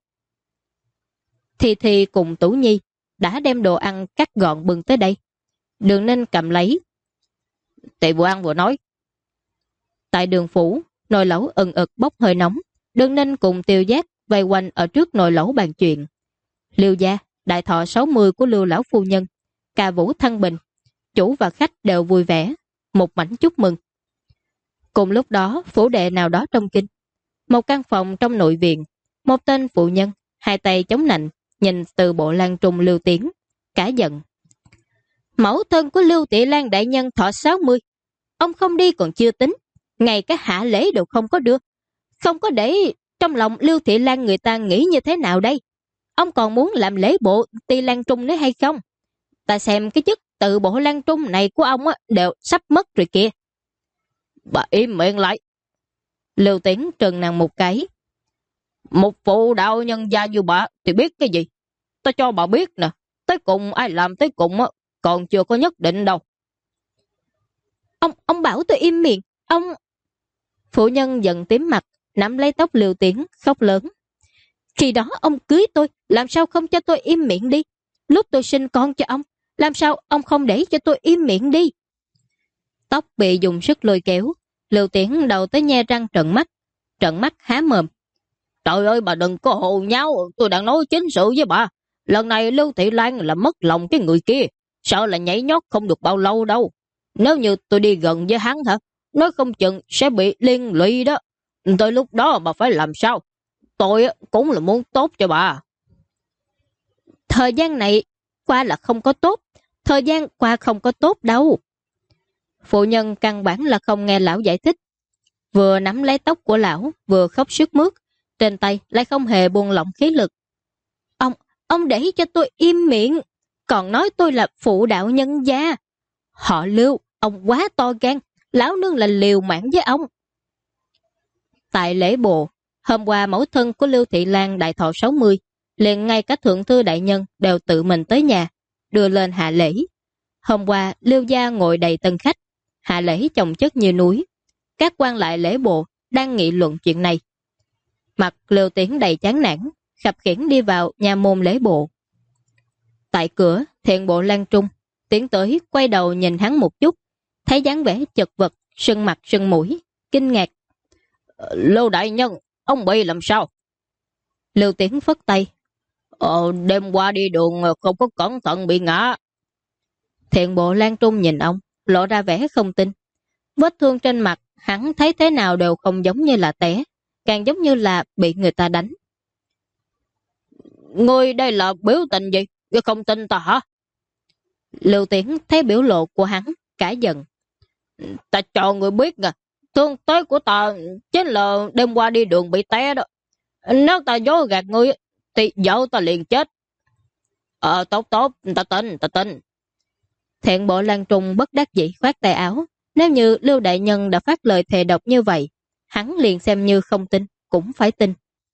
Thì cùng Tú Nhi đã đem đồ ăn cắt gọn bưng tới đây. Đường Ninh cầm lấy. Tị vừa ăn vừa nói. Tại đường phủ, nồi lẩu ừng ực bốc hơi nóng. Đường Ninh cùng Tiêu Giác vây quanh ở trước nồi lẩu bàn chuyện. Liêu gia, đại thọ 60 của Lưu lão phu nhân, ca vũ thăng bình, chủ và khách đều vui vẻ, một mảnh chúc mừng. Cùng lúc đó, phủ đệ nào đó trong kinh, một căn phòng trong nội viện, một tên phụ nhân, 2 tay chống nạnh, nhìn từ bộ Lan Trung Lưu Tiến, cả giận. Mẫu thân của Lưu Thị Lan đại nhân thọ 60, ông không đi còn chưa tính, ngay cái hạ lễ đều không có đưa, không có để trong lòng Lưu Thị Lan người ta nghĩ như thế nào đây? Ông còn muốn làm lễ bộ Ti Lan Trung nữa hay không? Ta xem cái chức tự bộ Lan Trung này của ông đều sắp mất rồi kìa. Bà im miệng lại. Lưu Tiến trừng nàng một cái. Một phụ đạo nhân gia như bà thì biết cái gì? Ta cho bà biết nè, tới cùng ai làm tới cùng còn chưa có nhất định đâu. Ông bảo tôi im miệng, ông... Phụ nhân giận tím mặt, nắm lấy tóc Lưu Tiến, khóc lớn. Khi đó ông cưới tôi, làm sao không cho tôi im miệng đi? Lúc tôi sinh con cho ông, làm sao ông không để cho tôi im miệng đi? Tóc bị dùng sức lôi kéo, Lưu Tiến đầu tới nhe răng trợn mắt há mồm. Trời ơi bà đừng có hồ nháo, tôi đang nói chính sự với bà. Lần này Lưu Thị Lan là mất lòng cái người kia, sợ là nhảy nhót không được bao lâu đâu. Nếu như tôi đi gần với hắn hả, nói không chừng sẽ bị liên lụy đó. Tới lúc đó bà phải làm sao? Tôi cũng là muốn tốt cho bà. Thời gian này qua là không có tốt. Thời gian qua không có tốt đâu. Phụ nhân căn bản là không nghe lão giải thích. Vừa nắm lấy tóc của lão, vừa khóc sướt mướt. Trên tay lại không hề buông lỏng khí lực. Ông để cho tôi im miệng. Còn nói tôi là phụ đạo nhân gia. Họ Lưu, ông quá to gan. Lão nương là liều mạng với ông. Tại lễ bộ, hôm qua mẫu thân của Lưu Thị Lan đại thọ 60, liền ngay cả thượng thư đại nhân đều tự mình tới nhà, đưa lên hạ lễ. Hôm qua, Lưu gia ngồi đầy tân khách, hạ lễ chồng chất như núi. Các quan lại lễ bộ đang nghị luận chuyện này. Mặt Lưu Tiến đầy chán nản, khập khiễng đi vào nhà môn lễ bộ. Tại cửa, thiện bộ Lan Trung tiến tới quay đầu nhìn hắn một chút, thấy dáng vẻ chật vật, sưng mặt sưng mũi, kinh ngạc. Lưu đại nhân, ông bị làm sao? Lưu Tiến phất tay. Đêm qua đi đường không có cẩn thận bị ngã. Thiện bộ Lan Trung nhìn ông, lộ ra vẻ không tin. Vết thương trên mặt, hắn thấy thế nào đều không giống như là té, càng giống như là bị người ta đánh. Ngươi đây là biểu tình gì? Ngươi không tin ta hả? Lưu Tiến thấy biểu lộ của hắn, cả giận. Ta cho người biết nè, thương tới của ta chính là đêm qua đi đường bị té đó. Nếu ta dối gạt ngươi thì vợ ta liền chết. Tốt, ta tin. Thiện bộ Lan Trung bất đắc dĩ khoát tay áo. Nếu như Lưu đại nhân đã phát lời thề độc như vậy, hắn liền xem như không tin, cũng phải tin.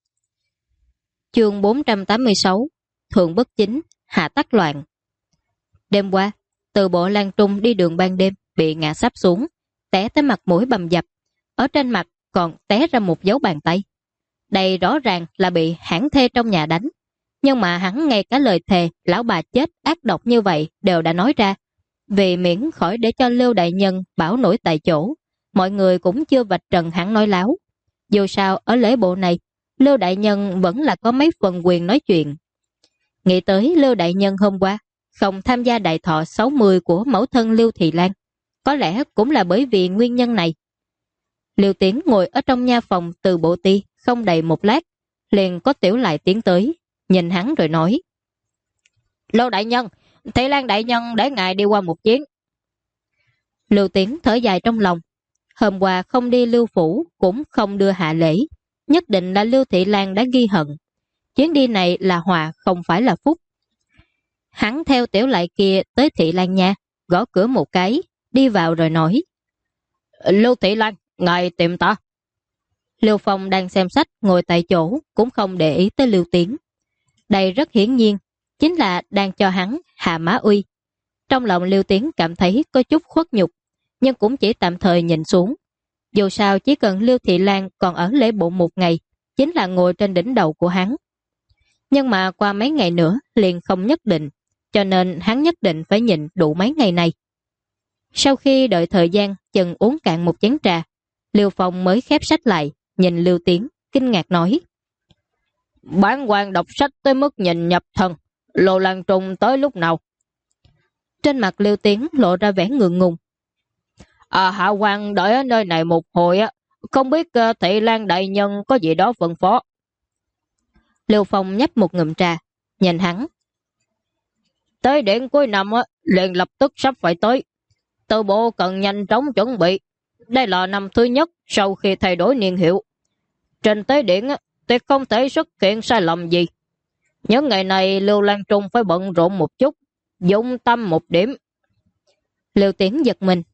Chương 486 Thượng bất chính, hạ tắc loạn. Đêm qua, từ bộ Lan Trung đi đường ban đêm bị ngã sắp xuống, té tới mặt mũi bầm dập. Ở trên mặt còn té ra một dấu bàn tay. Đây rõ ràng là bị hãng thê trong nhà đánh. Nhưng mà hắn ngay cả lời thề lão bà chết ác độc như vậy đều đã nói ra. Vì miễn khỏi để cho Lưu đại nhân bảo nổi tại chỗ, mọi người cũng chưa vạch trần hắn nói láo. Dù sao ở lễ bộ này, Lưu đại nhân vẫn là có mấy phần quyền nói chuyện. Nghĩ tới Lưu đại nhân hôm qua không tham gia đại thọ 60 của mẫu thân Lưu Thị Lan, có lẽ cũng là bởi vì nguyên nhân này. Lưu Tiến ngồi ở trong nha phòng từ bộ ti không đầy một lát, liền có Tiểu Lại tiến tới, nhìn hắn rồi nói. Lưu đại nhân, Thị Lan đại nhân để ngài đi qua một chuyến. Lưu Tiến thở dài trong lòng. Hôm qua không đi Lưu phủ, cũng không đưa hạ lễ. Nhất định là Lưu Thị Lan đã ghi hận. Chuyến đi này là hòa, không phải là phúc. Hắn theo Tiểu Lại kia tới Thị Lan nha, gõ cửa một cái, đi vào rồi nói. Lưu Thị Lan, ngài tìm ta. Lưu Phong đang xem sách ngồi tại chỗ, cũng không để ý tới Lưu Tiến. Đây rất hiển nhiên, chính là đang cho hắn hạ mã uy. Trong lòng Lưu Tiến cảm thấy có chút khuất nhục, nhưng cũng chỉ tạm thời nhìn xuống. Dù sao chỉ cần Lưu Thị Lan còn ở lễ bộ một ngày, chính là ngồi trên đỉnh đầu của hắn. Nhưng mà qua mấy ngày nữa liền không nhất định, cho nên hắn nhất định phải nhịn đủ mấy ngày này. Sau khi đợi thời gian chừng uống cạn một chén trà, Lưu Phong mới khép sách lại, nhìn Lưu Tiến, kinh ngạc nói. Bản quan đọc sách tới mức nhìn nhập thần, Lô Lan Trung tới lúc nào? Trên mặt Lưu Tiến lộ ra vẻ ngượng ngùng. Hạ quan đợi ở nơi này một hồi, không biết Thị Lan đại nhân có gì đó phân phó. Lưu Phong nhấp một ngụm trà, nhìn hắn. Tới điện cuối năm liền lập tức sắp phải tới. Từ bộ cần nhanh chóng chuẩn bị. Đây là năm thứ nhất sau khi thay đổi niên hiệu. Trên tới điện tuyệt không thể xuất hiện sai lầm gì. Những ngày này Lưu Lan Trung phải bận rộn một chút, dụng tâm một điểm. Lưu Tiến giật mình.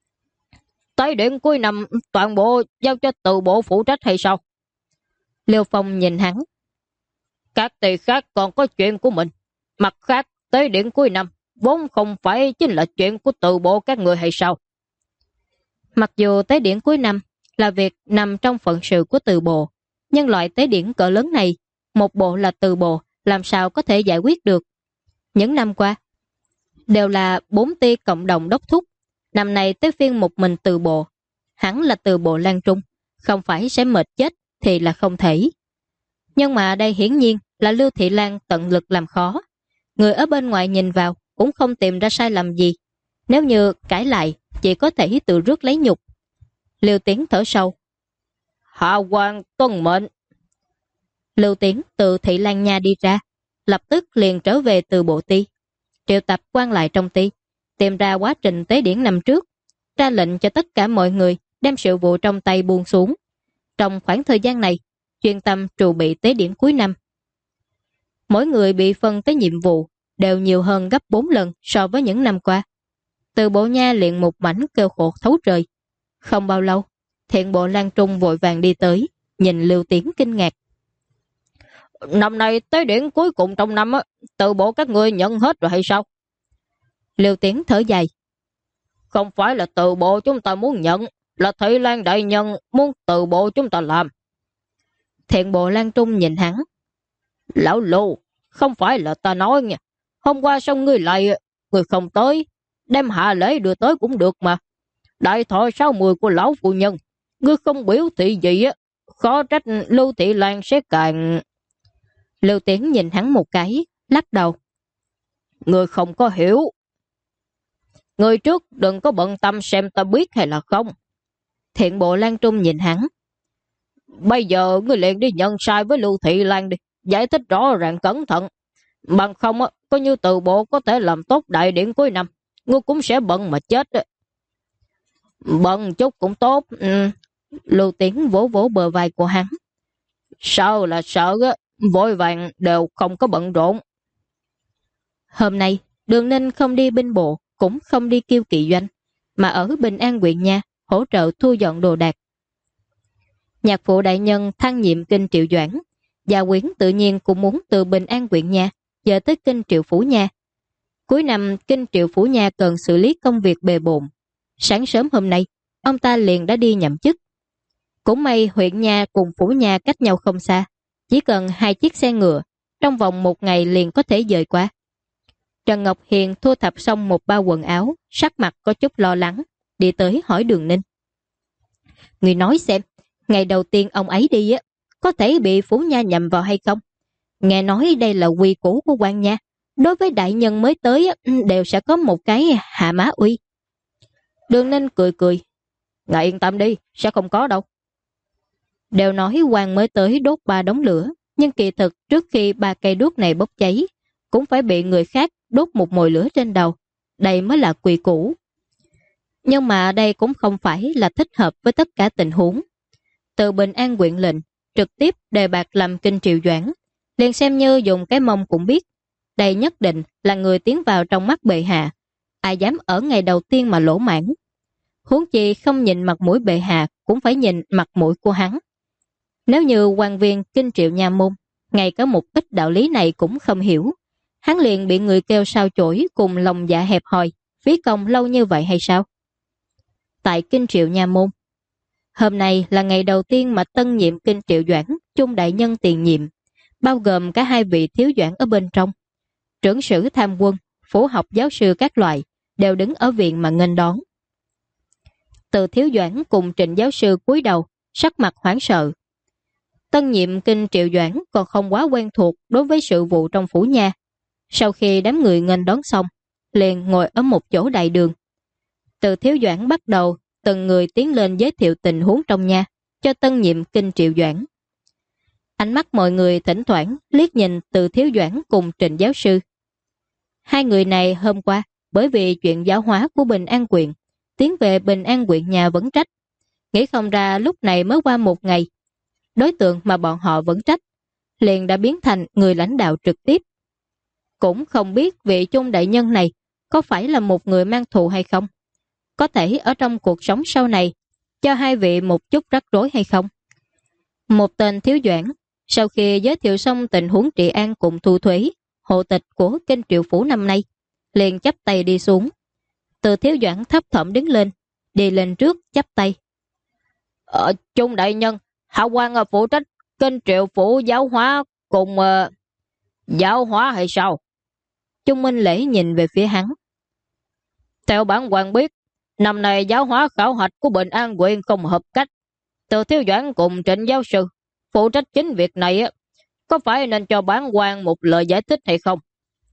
Tới điện cuối năm toàn bộ giao cho từ bộ phụ trách hay sao? Lưu Phong nhìn hắn. Các tỳ khác còn có chuyện của mình. Mặt khác, tới điện cuối năm vốn không phải chính là chuyện của từ bộ các người hay sao? Mặc dù tế điển cuối năm là việc nằm trong phận sự của từ bộ, nhưng loại tế điển cỡ lớn này, một bộ là từ bộ, làm sao có thể giải quyết được? Những năm qua, đều là 4 ty cộng đồng đốc thúc. Năm nay tới phiên một mình từ bộ. Hắn là từ bộ Lan Trung, không phải sẽ mệt chết thì là không thể. Nhưng mà đây hiển nhiên là Lưu Thị Lan tận lực làm khó. Người ở bên ngoài nhìn vào cũng không tìm ra sai lầm gì. Nếu như cãi lại, chỉ có thể tự rước lấy nhục. Lưu Tiến thở sâu. Hạ quan tuân mệnh. Lưu Tiến từ Thị Lan Nha đi ra, lập tức liền trở về từ bộ ti, triệu tập quan lại trong ti, tìm ra quá trình tế điển năm trước, ra lệnh cho tất cả mọi người đem sự vụ trong tay buông xuống. Trong khoảng thời gian này, chuyên tâm trù bị tế điển cuối năm. Mỗi người bị phân tới nhiệm vụ đều nhiều hơn gấp 4 lần so với những năm qua. Từ bộ nha liền một mảnh kêu khổ thấu trời. Không bao lâu, Thiện bộ Lan Trung vội vàng đi tới, nhìn Lưu Tiến kinh ngạc. Năm nay tế điển cuối cùng trong năm á, từ bộ các ngươi nhận hết rồi hay sao? Lưu Tiến thở dài. Không phải là từ bộ chúng ta muốn nhận, là Thị Lan đại nhân muốn từ bộ chúng ta làm. Thiện bộ Lan Trung nhìn hắn. Lão Lưu, không phải là ta nói nha. Hôm qua xong ngươi lại, ngươi không tới, đem hạ lễ đưa tới cũng được mà. Đại thọ 60 của lão phu nhân, ngươi không biểu thị gì á, khó trách Lưu Thị Lan sẽ càng... Lưu Tiến nhìn hắn một cái, lắc đầu. Ngươi không có hiểu. Ngươi trước đừng có bận tâm xem ta biết hay là không. Thiện bộ Lan Trung nhìn hắn. Bây giờ ngươi liền đi nhận sai với Lưu Thị Lan đi, giải thích rõ ràng cẩn thận. Bằng không á, coi như từ bộ có thể làm tốt đại điển cuối năm, ngươi cũng sẽ bận mà chết. Bận chút cũng tốt. Lưu Tiến vỗ vỗ bờ vai của hắn. Sợ là sợ á, vội vàng đều không có bận rộn. Hôm nay, Đường Ninh không đi binh bộ, cũng không đi Kiêu Kỵ doanh, mà ở Bình An huyện Nha hỗ trợ thu dọn đồ đạc. Nhạc phụ đại nhân thăng nhiệm Kinh Triệu Doãn, Gia Quyến tự nhiên cũng muốn từ Bình An huyện Nha giờ tới Kinh Triệu Phủ Nha. Cuối năm, Kinh Triệu Phủ Nha cần xử lý công việc bề bộn. Sáng sớm hôm nay, ông ta liền đã đi nhậm chức. Cũng may huyện Nha cùng Phủ Nha cách nhau không xa, chỉ cần 2 chiếc xe ngựa, trong vòng 1 ngày liền có thể dời qua. Trần Ngọc Hiền thu thập xong một bao quần áo, sắc mặt có chút lo lắng, đi tới hỏi Đường Ninh. Người nói xem, ngày đầu tiên ông ấy đi á, có thể bị Phủ Nha nhầm vào hay không? Nghe nói đây là quy củ của quan nha, đối với đại nhân mới tới á, đều sẽ có một cái hạ mã uy. Đường Ninh cười cười. Ngài yên tâm đi, sẽ không có đâu. Đều nói quan mới tới đốt 3 đống lửa, nhưng kỳ thực trước khi 3 cây đuốc này bốc cháy, cũng phải bị người khác đốt một mồi lửa trên đầu. Đây mới là quy củ. Nhưng mà đây cũng không phải là thích hợp với tất cả tình huống. Từ Bình An huyện lệnh, trực tiếp đề bạt làm Kinh Triệu Doãn, liền xem như dùng cái mông cũng biết. Đây nhất định là người tiến vào trong mắt bệ hạ. Ai dám ở ngày đầu tiên mà lỗ mãn. Huống chi không nhìn mặt mũi bệ hạ, cũng phải nhìn mặt mũi của hắn. Nếu như quan viên Kinh Triệu Nha môn, ngay cả một ít đạo lý này cũng không hiểu, hắn liền bị người kêu sao chổi cùng lòng dạ hẹp hòi, phí công lâu như vậy hay sao? Tại Kinh Triệu Nha môn, hôm nay là ngày đầu tiên mà tân nhiệm Kinh Triệu Doãn, Trung đại nhân tiền nhiệm, bao gồm cả 2 vị thiếu doãn ở bên trong. Trưởng sử tham quân, phủ học giáo sư các loại, đều đứng ở viện mà nghênh đón. Từ thiếu doãn cùng Trịnh giáo sư cúi đầu, sắc mặt hoảng sợ. Tân nhiệm Kinh Triệu Doãn còn không quá quen thuộc đối với sự vụ trong phủ nha. Sau khi đám người nghênh đón xong, liền ngồi ở một chỗ đại đường. Từ thiếu doãn bắt đầu từng người tiến lên giới thiệu tình huống trong nha cho tân nhiệm Kinh Triệu Doãn. Ánh mắt mọi người thỉnh thoảng liếc nhìn Từ thiếu doãn cùng Trịnh giáo sư. 2 người này hôm qua bởi vì chuyện giáo hóa của Bình An huyện, tiến về Bình An huyện nhà vẫn trách. Nghĩ không ra lúc này mới qua 1 ngày, đối tượng mà bọn họ vẫn trách liền đã biến thành người lãnh đạo trực tiếp. Cũng không biết vị Trung đại nhân này có phải là một người mang thù hay không, có thể ở trong cuộc sống sau này cho 2 vị một chút rắc rối hay không. Một tên thiếu doãn sau khi giới thiệu xong tình huống trị an cùng thu thuế, hộ tịch của Kinh Triệu Phủ năm nay, liền chắp tay đi xuống. Từ thiếu doãn thấp thỏm đứng lên, đi lên trước chắp tay. Trung đại nhân, hạ quan phụ trách Kinh Triệu Phủ giáo hóa cùng giáo hóa hay sao? Trung Minh Lễ nhìn về phía hắn. Theo bản quan biết, năm nay giáo hóa khảo hạch của Bình An huyện không hợp cách. Từ thiếu doãn cùng Trịnh giáo sư phụ trách chính việc này, có phải nên cho bản quan một lời giải thích hay không?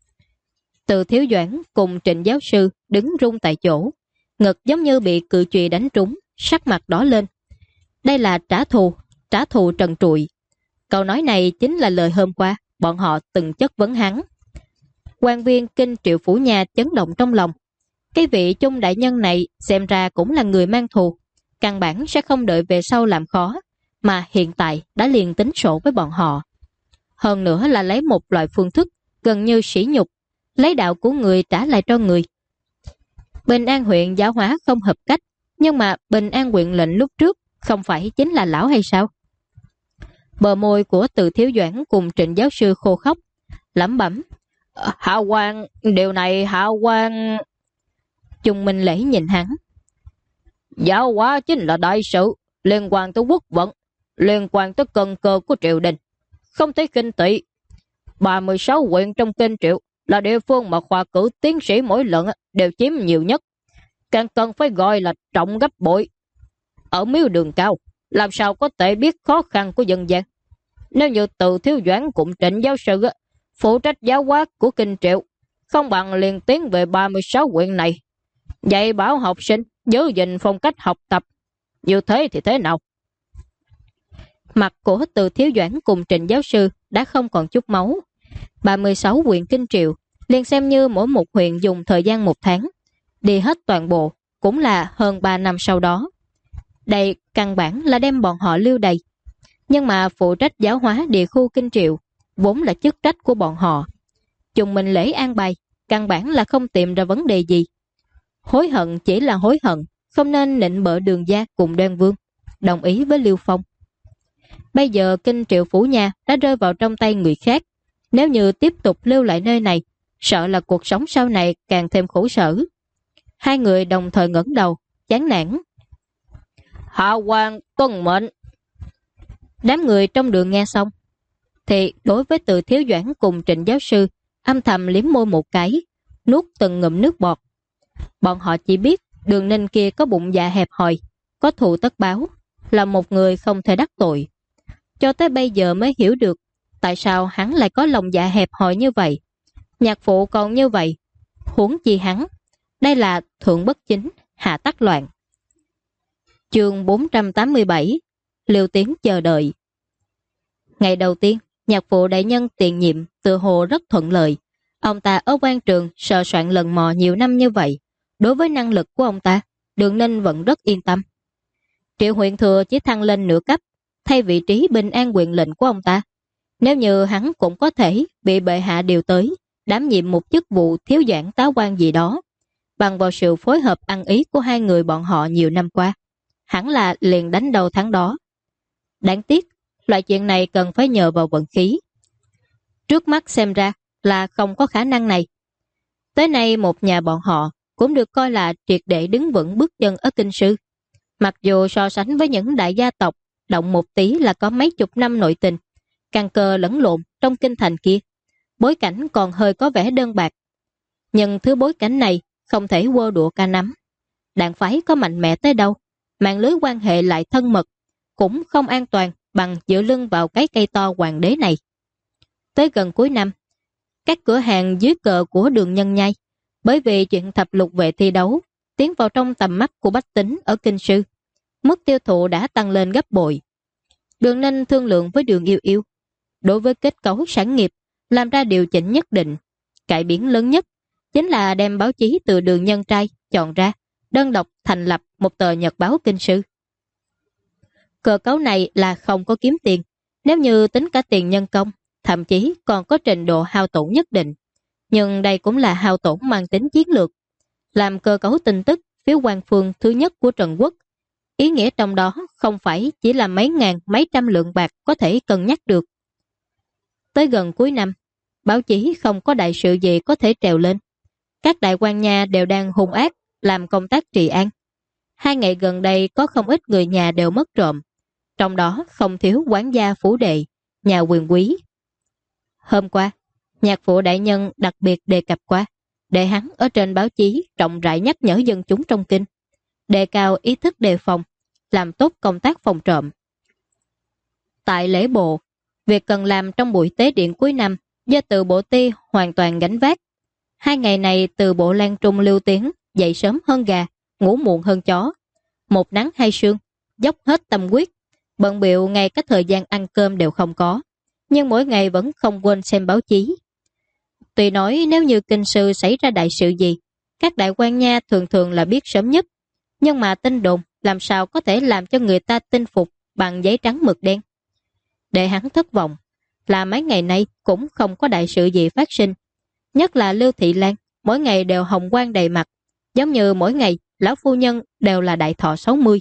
Từ thiếu doãn cùng Trịnh giáo sư đứng run tại chỗ, ngực giống như bị cự chùy đánh trúng, sắc mặt đỏ lên. Đây là trả thù trần trụi. Câu nói này chính là lời hôm qua bọn họ từng chất vấn hắn. Quan viên Kinh Triệu Phủ Nha chấn động trong lòng. Cái vị Chung đại nhân này xem ra cũng là người mang thù, căn bản sẽ không đợi về sau làm khó, mà hiện tại đã liền tính sổ với bọn họ. Hơn nữa là lấy một loại phương thức gần như sỉ nhục, lấy đạo của người trả lại cho người. Bình An huyện giáo hóa không hợp cách, nhưng mà Bình An huyện lệnh lúc trước không phải chính là lão hay sao? Bờ môi của Từ Thiếu Doãn cùng Trịnh giáo sư khô khóc, lẩm bẩm: Hạ quan, điều này Hạ quan... Chung Minh Lễ nhìn hắn: giáo hóa chính là đại sự, liên quan tới quốc vận, liên quan tới cần cơ của triều đình, không thể khinh tị. 36 huyện trong Kinh Triệu là địa phương mà khoa cử tiến sĩ mỗi lần đều chiếm nhiều nhất, càng cần phải gọi là trọng gấp bội. Ở Miếu Đường Cao, làm sao có thể biết khó khăn của dân gian? Nếu như Từ Thiếu Doãn cùng Trịnh giáo sư phụ trách giáo hóa của Kinh Triệu, không bằng liền tiến về 36 huyện này, dạy bảo học sinh giữ gìn phong cách học tập. Như thế thì thế nào? Mặt của Từ Thiếu Doãn cùng Trịnh giáo sư đã không còn chút máu. 36 huyện Kinh Triệu liền xem như mỗi một huyện dùng thời gian 1 tháng, đi hết toàn bộ cũng là hơn 3 năm sau đó. Đây căn bản là đem bọn họ lưu đày. Nhưng mà phụ trách giáo hóa địa khu Kinh Triệu vốn là chức trách của bọn họ. Chung Minh Lễ an bài, căn bản là không tìm ra vấn đề gì. Hối hận chỉ là hối hận, không nên nịnh bợ Đường gia cùng Đoan Vương, đồng ý với Liêu Phong. Bây giờ Kinh Triệu Phủ Nha đã rơi vào trong tay người khác. Nếu như tiếp tục lưu lại nơi này, sợ là cuộc sống sau này càng thêm khổ sở. Hai người đồng thời ngẩng đầu, chán nản. Hạ quan tuân mệnh. Đám người trong đường nghe xong, thì đối với Từ Thiếu Doãn cùng Trịnh giáo sư âm thầm liếm môi một cái, nuốt từng ngụm nước bọt. Bọn họ chỉ biết Đường Ninh kia có bụng dạ hẹp hòi, có thù tất báo, là một người không thể đắc tội. Cho tới bây giờ mới hiểu được tại sao hắn lại có lòng dạ hẹp hòi như vậy. Nhạc phụ còn như vậy, huống chi hắn. Đây là thượng bất chính, hạ tắc loạn. Chương 487. Liêu Tiến chờ đợi. Ngày đầu tiên, nhạc phụ đại nhân tiền nhiệm tự hồ rất thuận lợi. Ông ta ở quan trường sờ soạn lần mò nhiều năm như vậy, đối với năng lực của ông ta, Đường Ninh vẫn rất yên tâm. Triệu huyện thừa chỉ thăng lên nửa cấp, thay vị trí Bình An huyện lệnh của ông ta. Nếu như hắn cũng có thể bị bệ hạ điều tới, đảm nhiệm một chức vụ thiếu giảng tá quan gì đó, bằng vào sự phối hợp ăn ý của hai người bọn họ nhiều năm qua, hẳn là liền đánh đầu thắng đó. Đáng tiếc, loại chuyện này cần phải nhờ vào vận khí. Trước mắt xem ra là không có khả năng này. Tới nay một nhà bọn họ cũng được coi là triệt để đứng vững bước chân ở kinh sư. Mặc dù so sánh với những đại gia tộc động một tí là có mấy chục năm nội tình, căn cơ lẫn lộn trong kinh thành kia, bối cảnh còn hơi có vẻ đơn bạc. Nhưng thứ bối cảnh này không thể quơ đũa cả nắm. Đảng phái có mạnh mẽ tới đâu, mạng lưới quan hệ lại thân mật, cũng không an toàn bằng dựa lưng vào cái cây to hoàng đế này. Tới gần cuối năm, các cửa hàng dưới cờ của Đường Nhân Nhai, bởi vì chuyện thập lục vệ thi đấu, tiến vào trong tầm mắt của bách tính ở kinh sư, mức tiêu thụ đã tăng lên gấp bội. Đường Ninh thương lượng với Đường Yêu Yêu, đối với kết cấu sản nghiệp làm ra điều chỉnh nhất định. Cải biến lớn nhất chính là đem báo chí từ Đường Nhân Trai chọn ra, đơn độc thành lập một tờ nhật báo kinh sư. Cơ cấu này là không có kiếm tiền, nếu như tính cả tiền nhân công, thậm chí còn có trình độ hao tổn nhất định. Nhưng đây cũng là hao tổn mang tính chiến lược. Làm cơ cấu tin tức phía quan phương thứ nhất của Trần Quốc, ý nghĩa trong đó không phải chỉ là mấy ngàn mấy trăm lượng bạc có thể cân nhắc được. Tới gần cuối năm, báo chí không có đại sự gì có thể trèo lên. Các đại quan nhà đều đang hung ác làm công tác trị an. 2 ngày gần đây có không ít người nhà đều mất trộm, trong đó không thiếu quản gia phủ đệ, nhà quyền quý. Hôm qua, nhạc phụ đại nhân đặc biệt đề cập qua, để hắn ở trên báo chí rộng rãi nhắc nhở dân chúng trong kinh, đề cao ý thức đề phòng, làm tốt công tác phòng trộm. Tại lễ bộ, việc cần làm trong buổi tế điện cuối năm do Từ Bộ Ti hoàn toàn gánh vác. 2 ngày này Từ Bộ Lan Trung Lưu Tiến dậy sớm hơn gà, ngủ muộn hơn chó. một nắng hai sương, dốc hết tâm huyết, bận bịu ngay cả thời gian ăn cơm đều không có, nhưng mỗi ngày vẫn không quên xem báo chí. Tuy nói nếu như kinh sư xảy ra đại sự gì, các đại quan nha thường thường là biết sớm nhất, nhưng mà tin đồn làm sao có thể làm cho người ta tin phục bằng giấy trắng mực đen. Để hắn thất vọng là mấy ngày nay cũng không có đại sự gì phát sinh, nhất là Lưu Thị Lan mỗi ngày đều hồng quang đầy mặt, giống như mỗi ngày lão phu nhân đều là đại thọ 60.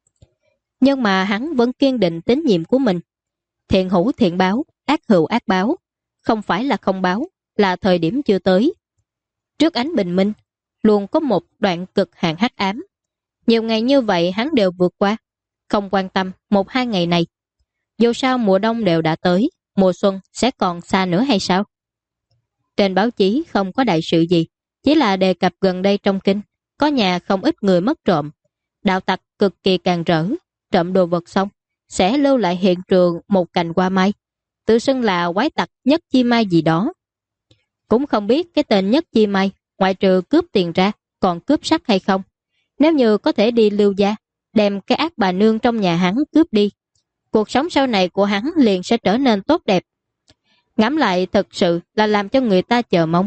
Nhưng mà hắn vẫn kiên định tín nhiệm của mình. Thiện hữu thiện báo, ác hữu ác báo, không phải là không báo, là thời điểm chưa tới. Trước ánh bình minh, luôn có một đoạn cực hạn hắc ám. Nhiều ngày như vậy hắn đều vượt qua, không quan tâm 1-2 ngày này. Dù sao mùa đông đều đã tới, mùa xuân sẽ còn xa nữa hay sao? Trên báo chí không có đại sự gì, chỉ là đề cập gần đây trong kinh, có nhà không ít người mất trộm. Đạo tặc cực kỳ càng rỡ, trộm đồ vật xong, sẽ lưu lại hiện trường một cành hoa mai, tự xưng là quái tặc Nhất Chi Mai gì đó. Cũng không biết cái tên Nhất Chi Mai, ngoại trừ cướp tiền ra, còn cướp sắc hay không. Nếu như có thể đi Lưu gia, đem cái ác bà nương trong nhà hắn cướp đi, cuộc sống sau này của hắn liền sẽ trở nên tốt đẹp. Ngẫm lại thật sự là làm cho người ta chờ mong.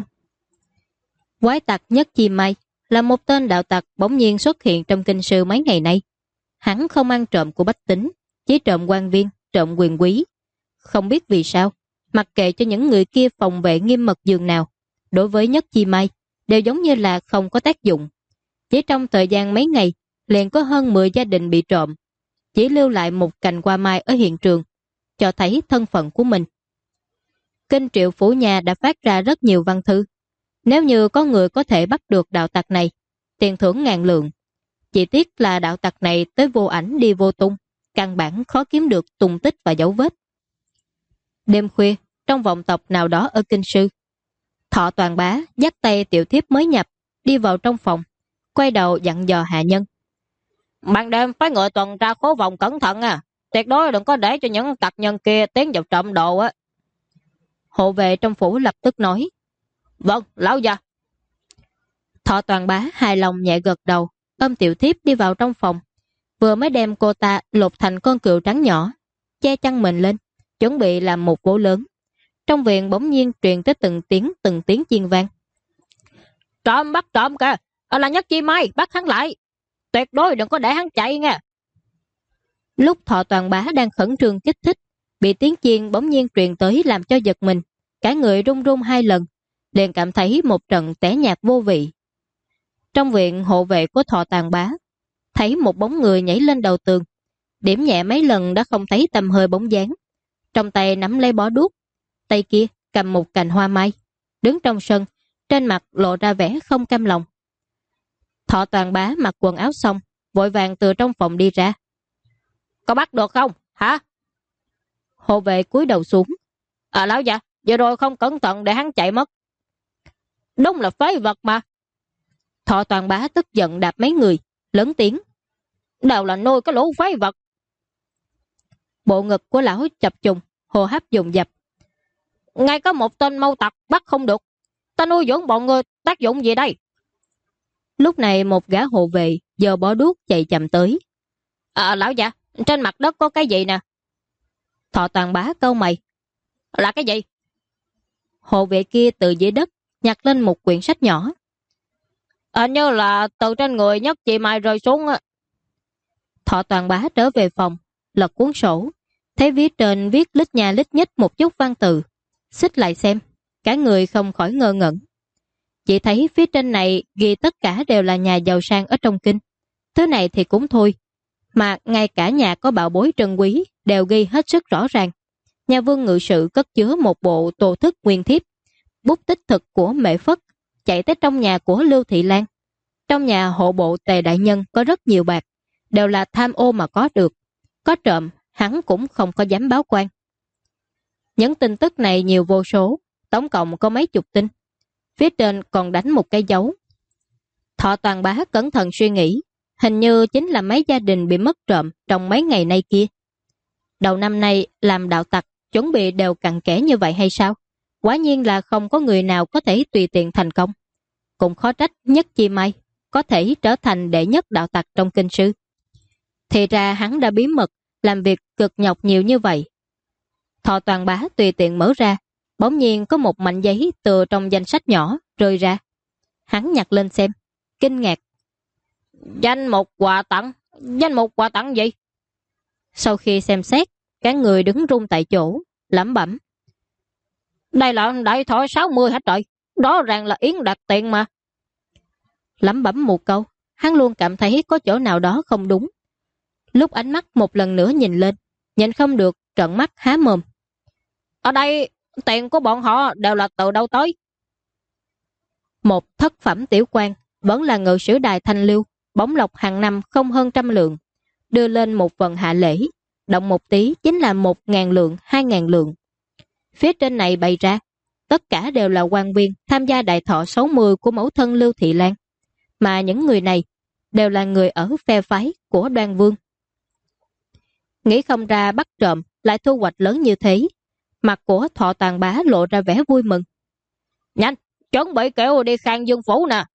Quái tặc Nhất Chi Mai là một tên đạo tặc bỗng nhiên xuất hiện trong kinh sư mấy ngày nay. Hắn không ăn trộm của bách tính, chỉ trộm quan viên, trộm quyền quý. Không biết vì sao, mặc kệ cho những người kia phòng vệ nghiêm mật dường nào, đối với Nhất Chi Mai đều giống như là không có tác dụng. Chỉ trong thời gian mấy ngày, liền có hơn 10 gia đình bị trộm, chỉ lưu lại một cành hoa mai ở hiện trường, cho thấy thân phận của mình. Kinh Triệu Phủ Nhà đã phát ra rất nhiều văn thư. Nếu như có người có thể bắt được đạo tặc này, tiền thưởng ngàn lượng. Chỉ tiếc là đạo tặc này tới vô ảnh đi vô tung, căn bản khó kiếm được tung tích và dấu vết. Đêm khuya, trong vọng tộc nào đó ở kinh sư, Thọ Toàn Bá dắt tay tiểu thiếp mới nhập, đi vào trong phòng, quay đầu dặn dò hạ nhân. Ban đêm phái người tuần tra khố vòng cẩn thận à, tuyệt đối đừng có để cho những tặc nhân kia tiến vào trộm đồ á. Hộ vệ trong phủ lập tức nói, vâng, lão gia. Thọ Toàn Bá hài lòng nhẹ gật đầu, ôm tiểu thiếp đi vào trong phòng, vừa mới đem cô ta lột thành con cừu trắng nhỏ, che chăn mình lên, chuẩn bị làm một vố lớn. Trong viện bỗng nhiên truyền tới từng tiếng chiên vang. Trộm bắt trộm kìa, là Nhất Chi Mai, bắt hắn lại, tuyệt đối đừng có để hắn chạy nha. Lúc Thọ Toàn Bá đang khẩn trương kích thích, bị tiếng chiên bỗng nhiên truyền tới làm cho giật mình, cả người run run 2 lần, liền cảm thấy một trận tẻ nhạt vô vị. Trong viện, hộ vệ của Thọ Toàn Bá thấy một bóng người nhảy lên đầu tường, điểm nhẹ mấy lần đã không thấy tầm hơi bóng dáng. Trong tay nắm lấy bó đuốc, tay kia cầm một cành hoa mai, đứng trong sân, trên mặt lộ ra vẻ không cam lòng. Thọ Toàn Bá mặc quần áo xong, vội vàng từ trong phòng đi ra. Có bắt được không, hả? Hộ vệ cúi đầu xuống. Lão già, vừa rồi không cẩn thận để hắn chạy mất. Đúng là phế vật mà. Thọ Toàn Bá tức giận đạp mấy người, lớn tiếng. Đều là nuôi cái lũ phế vật. Bộ ngực của lão chập trùng, hô hấp dồn dập. Ngay có một tên mâu tặc bắt không được, ta nuôi dưỡng bọn người tác dụng gì đây? Lúc này một gã hộ vệ giơ bó đuốc chạy chậm tới. Lão già, trên mặt đất có cái gì nè? Thọ Toàn Bá cau mày. Là cái gì? Hộ vệ kia từ dưới đất nhặt lên một quyển sách nhỏ. Như là từ trên người Nhất Chi Mai rơi xuống. Thọ Toàn Bá trở về phòng, lật cuốn sổ, thấy viết trên viết lít nha lít nhít một chút văn từ, xích lại xem, cả người không khỏi ngơ ngẩn. Chỉ thấy phía trên này ghi tất cả đều là nhà giàu sang ở trong kinh. Thứ này thì cũng thôi, mà ngay cả nhà có bảo bối trân quý đều ghi hết sức rõ ràng. Nhà Vương ngự sự cất chứa một bộ tô thức nguyên thiếp, bút tích thực của Mễ Phất, chạy tới trong nhà của Lưu Thị Lan. Trong nhà hộ bộ Tề đại nhân có rất nhiều bạc, đều là tham ô mà có được. Có trộm, hắn cũng không có dám báo quan. Những tin tức này nhiều vô số, tổng cộng có mấy chục tin. Phía trên còn đánh một cái dấu. Thọ Toàn Bá cẩn thận suy nghĩ, hình như chính là mấy gia đình bị mất trộm trong mấy ngày nay kia. Đầu năm nay làm đạo tặc chuẩn bị đều cặn kẽ như vậy hay sao? Quả nhiên là không có người nào có thể tùy tiện thành công. Cũng khó trách Nhất Chi Mai có thể trở thành đệ nhất đạo tặc trong kinh sư. Thì ra hắn đã bí mật làm việc cực nhọc nhiều như vậy. Thọ Toàn Bá tùy tiện mở ra, bỗng nhiên có một mảnh giấy từ trong danh sách nhỏ rơi ra. Hắn nhặt lên xem, kinh ngạc. Danh mục quà tặng gì? Sau khi xem xét, các người đứng run tại chỗ, lẩm bẩm. Đây là đại thọ 60 hả trời? Rõ ràng là yến đặt tiền mà. Lẩm bẩm một câu, hắn luôn cảm thấy có chỗ nào đó không đúng. Lúc ánh mắt một lần nữa nhìn lên, nhìn không được, trợn mắt há mồm. Ở đây, tiền của bọn họ đều là từ đâu tới? Một thất phẩm tiểu quan, vẫn là ngự sử đài Thanh Liêu, bổng lộc hàng năm không hơn 100 lượng, đưa lên một phần hạ lễ, động một tí chính là 1.000 lượng, 2.000 lượng. Phía trên này bày ra, tất cả đều là quan viên tham gia đại thọ 60 của mẫu thân Lưu Thị Lan, mà những người này đều là người ở phe phái của Đoan Vương. Nghĩ không ra bắt trộm lại thu hoạch lớn như thế, mặt của Thọ Toàn Bá lộ ra vẻ vui mừng. Nhanh, chuẩn bị kẹo đi Khang Dương Phủ nè.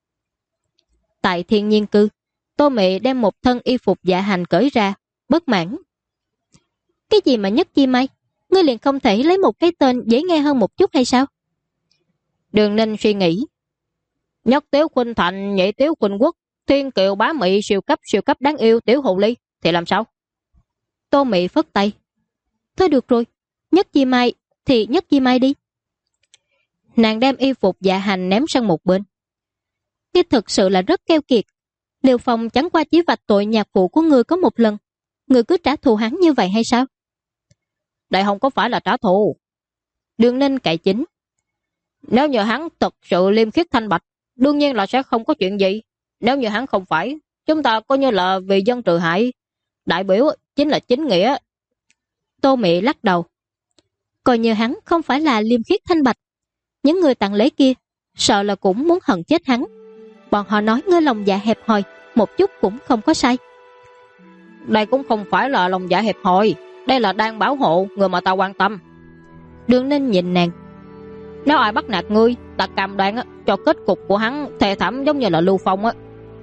Tại Thiên Nhiên Cư, Tô Mị đem một thân y phục dạ hành cởi ra, bất mãn. Cái gì mà Nhất Chi Mai? Ngươi liền không thể lấy một cái tên dễ nghe hơn một chút hay sao? Đường Ninh suy nghĩ. Nhất Tiếu Khuynh Thành, Nhị Tiếu Khuynh Quốc, Thiên Kiều Bá Mị siêu cấp đáng yêu Tiểu Hồ Ly thì làm sao? Tô Mị phất tay. Thôi được rồi, Nhất Chi Mai thì Nhất Chi Mai đi. Nàng đem y phục dạ hành ném sang một bên. Ngươi thực sự là rất keo kiệt. Liêu Phong chẳng qua chỉ vạch tội nhạc phụ của ngươi có một lần, ngươi cứ trả thù hắn như vậy hay sao? Đây không có phải là trả thù. Đường Ninh cậy chính. Nếu như hắn thật sự liêm khiết thanh bạch, đương nhiên là sẽ không có chuyện gì. Nếu như hắn không phải, chúng ta coi như là vì dân trừ hại. Đại biểu chính là chính nghĩa. Tô Mị lắc đầu. Coi như hắn không phải là liêm khiết thanh bạch, những người tặng lễ kia sợ là cũng muốn hận chết hắn. Bọn họ nói ngươi lòng dạ hẹp hòi, một chút cũng không có sai. Đây cũng không phải là lòng dạ hẹp hòi, đây là đang bảo hộ người mà ta quan tâm. Đường Ninh nhìn nàng. Nếu ai bắt nạt ngươi, ta cam đoan cho kết cục của hắn thê thảm giống như là Lưu Phong á.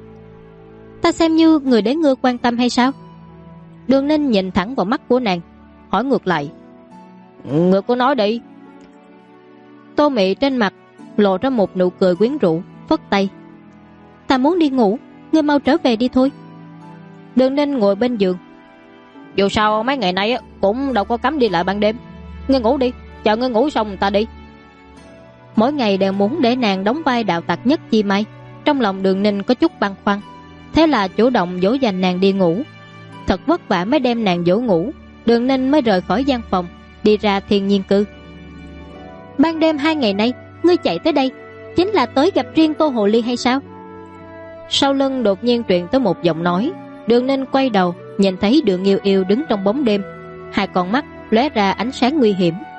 Ta xem như người để ngươi quan tâm hay sao? Đường Ninh nhìn thẳng vào mắt của nàng, hỏi ngược lại. Ngươi cứ nói đi. Tô Mị trên mặt lộ ra một nụ cười quyến rũ, phất tay. Ta muốn đi ngủ, ngươi mau trở về đi thôi. Đường Ninh ngồi bên giường. Dù sao mấy ngày nay cũng đâu có cấm đi lại ban đêm. Ngươi ngủ đi, chờ ngươi ngủ xong ta đi. Mỗi ngày đều muốn để nàng đóng vai đạo tặc Nhất Chi Mai. Trong lòng Đường Ninh có chút băn khoăn, thế là chủ động dỗ dành nàng đi ngủ. Thật vất vả mới đem nàng dỗ ngủ, Đường Ninh mới rời khỏi gian phòng, đi ra Thiên Nhiên Cư. Ban đêm 2 ngày nay ngươi chạy tới đây chính là tới gặp riêng Tô Hồ Ly hay sao? Sau lưng đột nhiên truyền tới một giọng nói. Đường Ninh quay đầu, nhìn thấy Đường Yêu Yêu đứng trong bóng đêm, hai con mắt lóe ra ánh sáng nguy hiểm.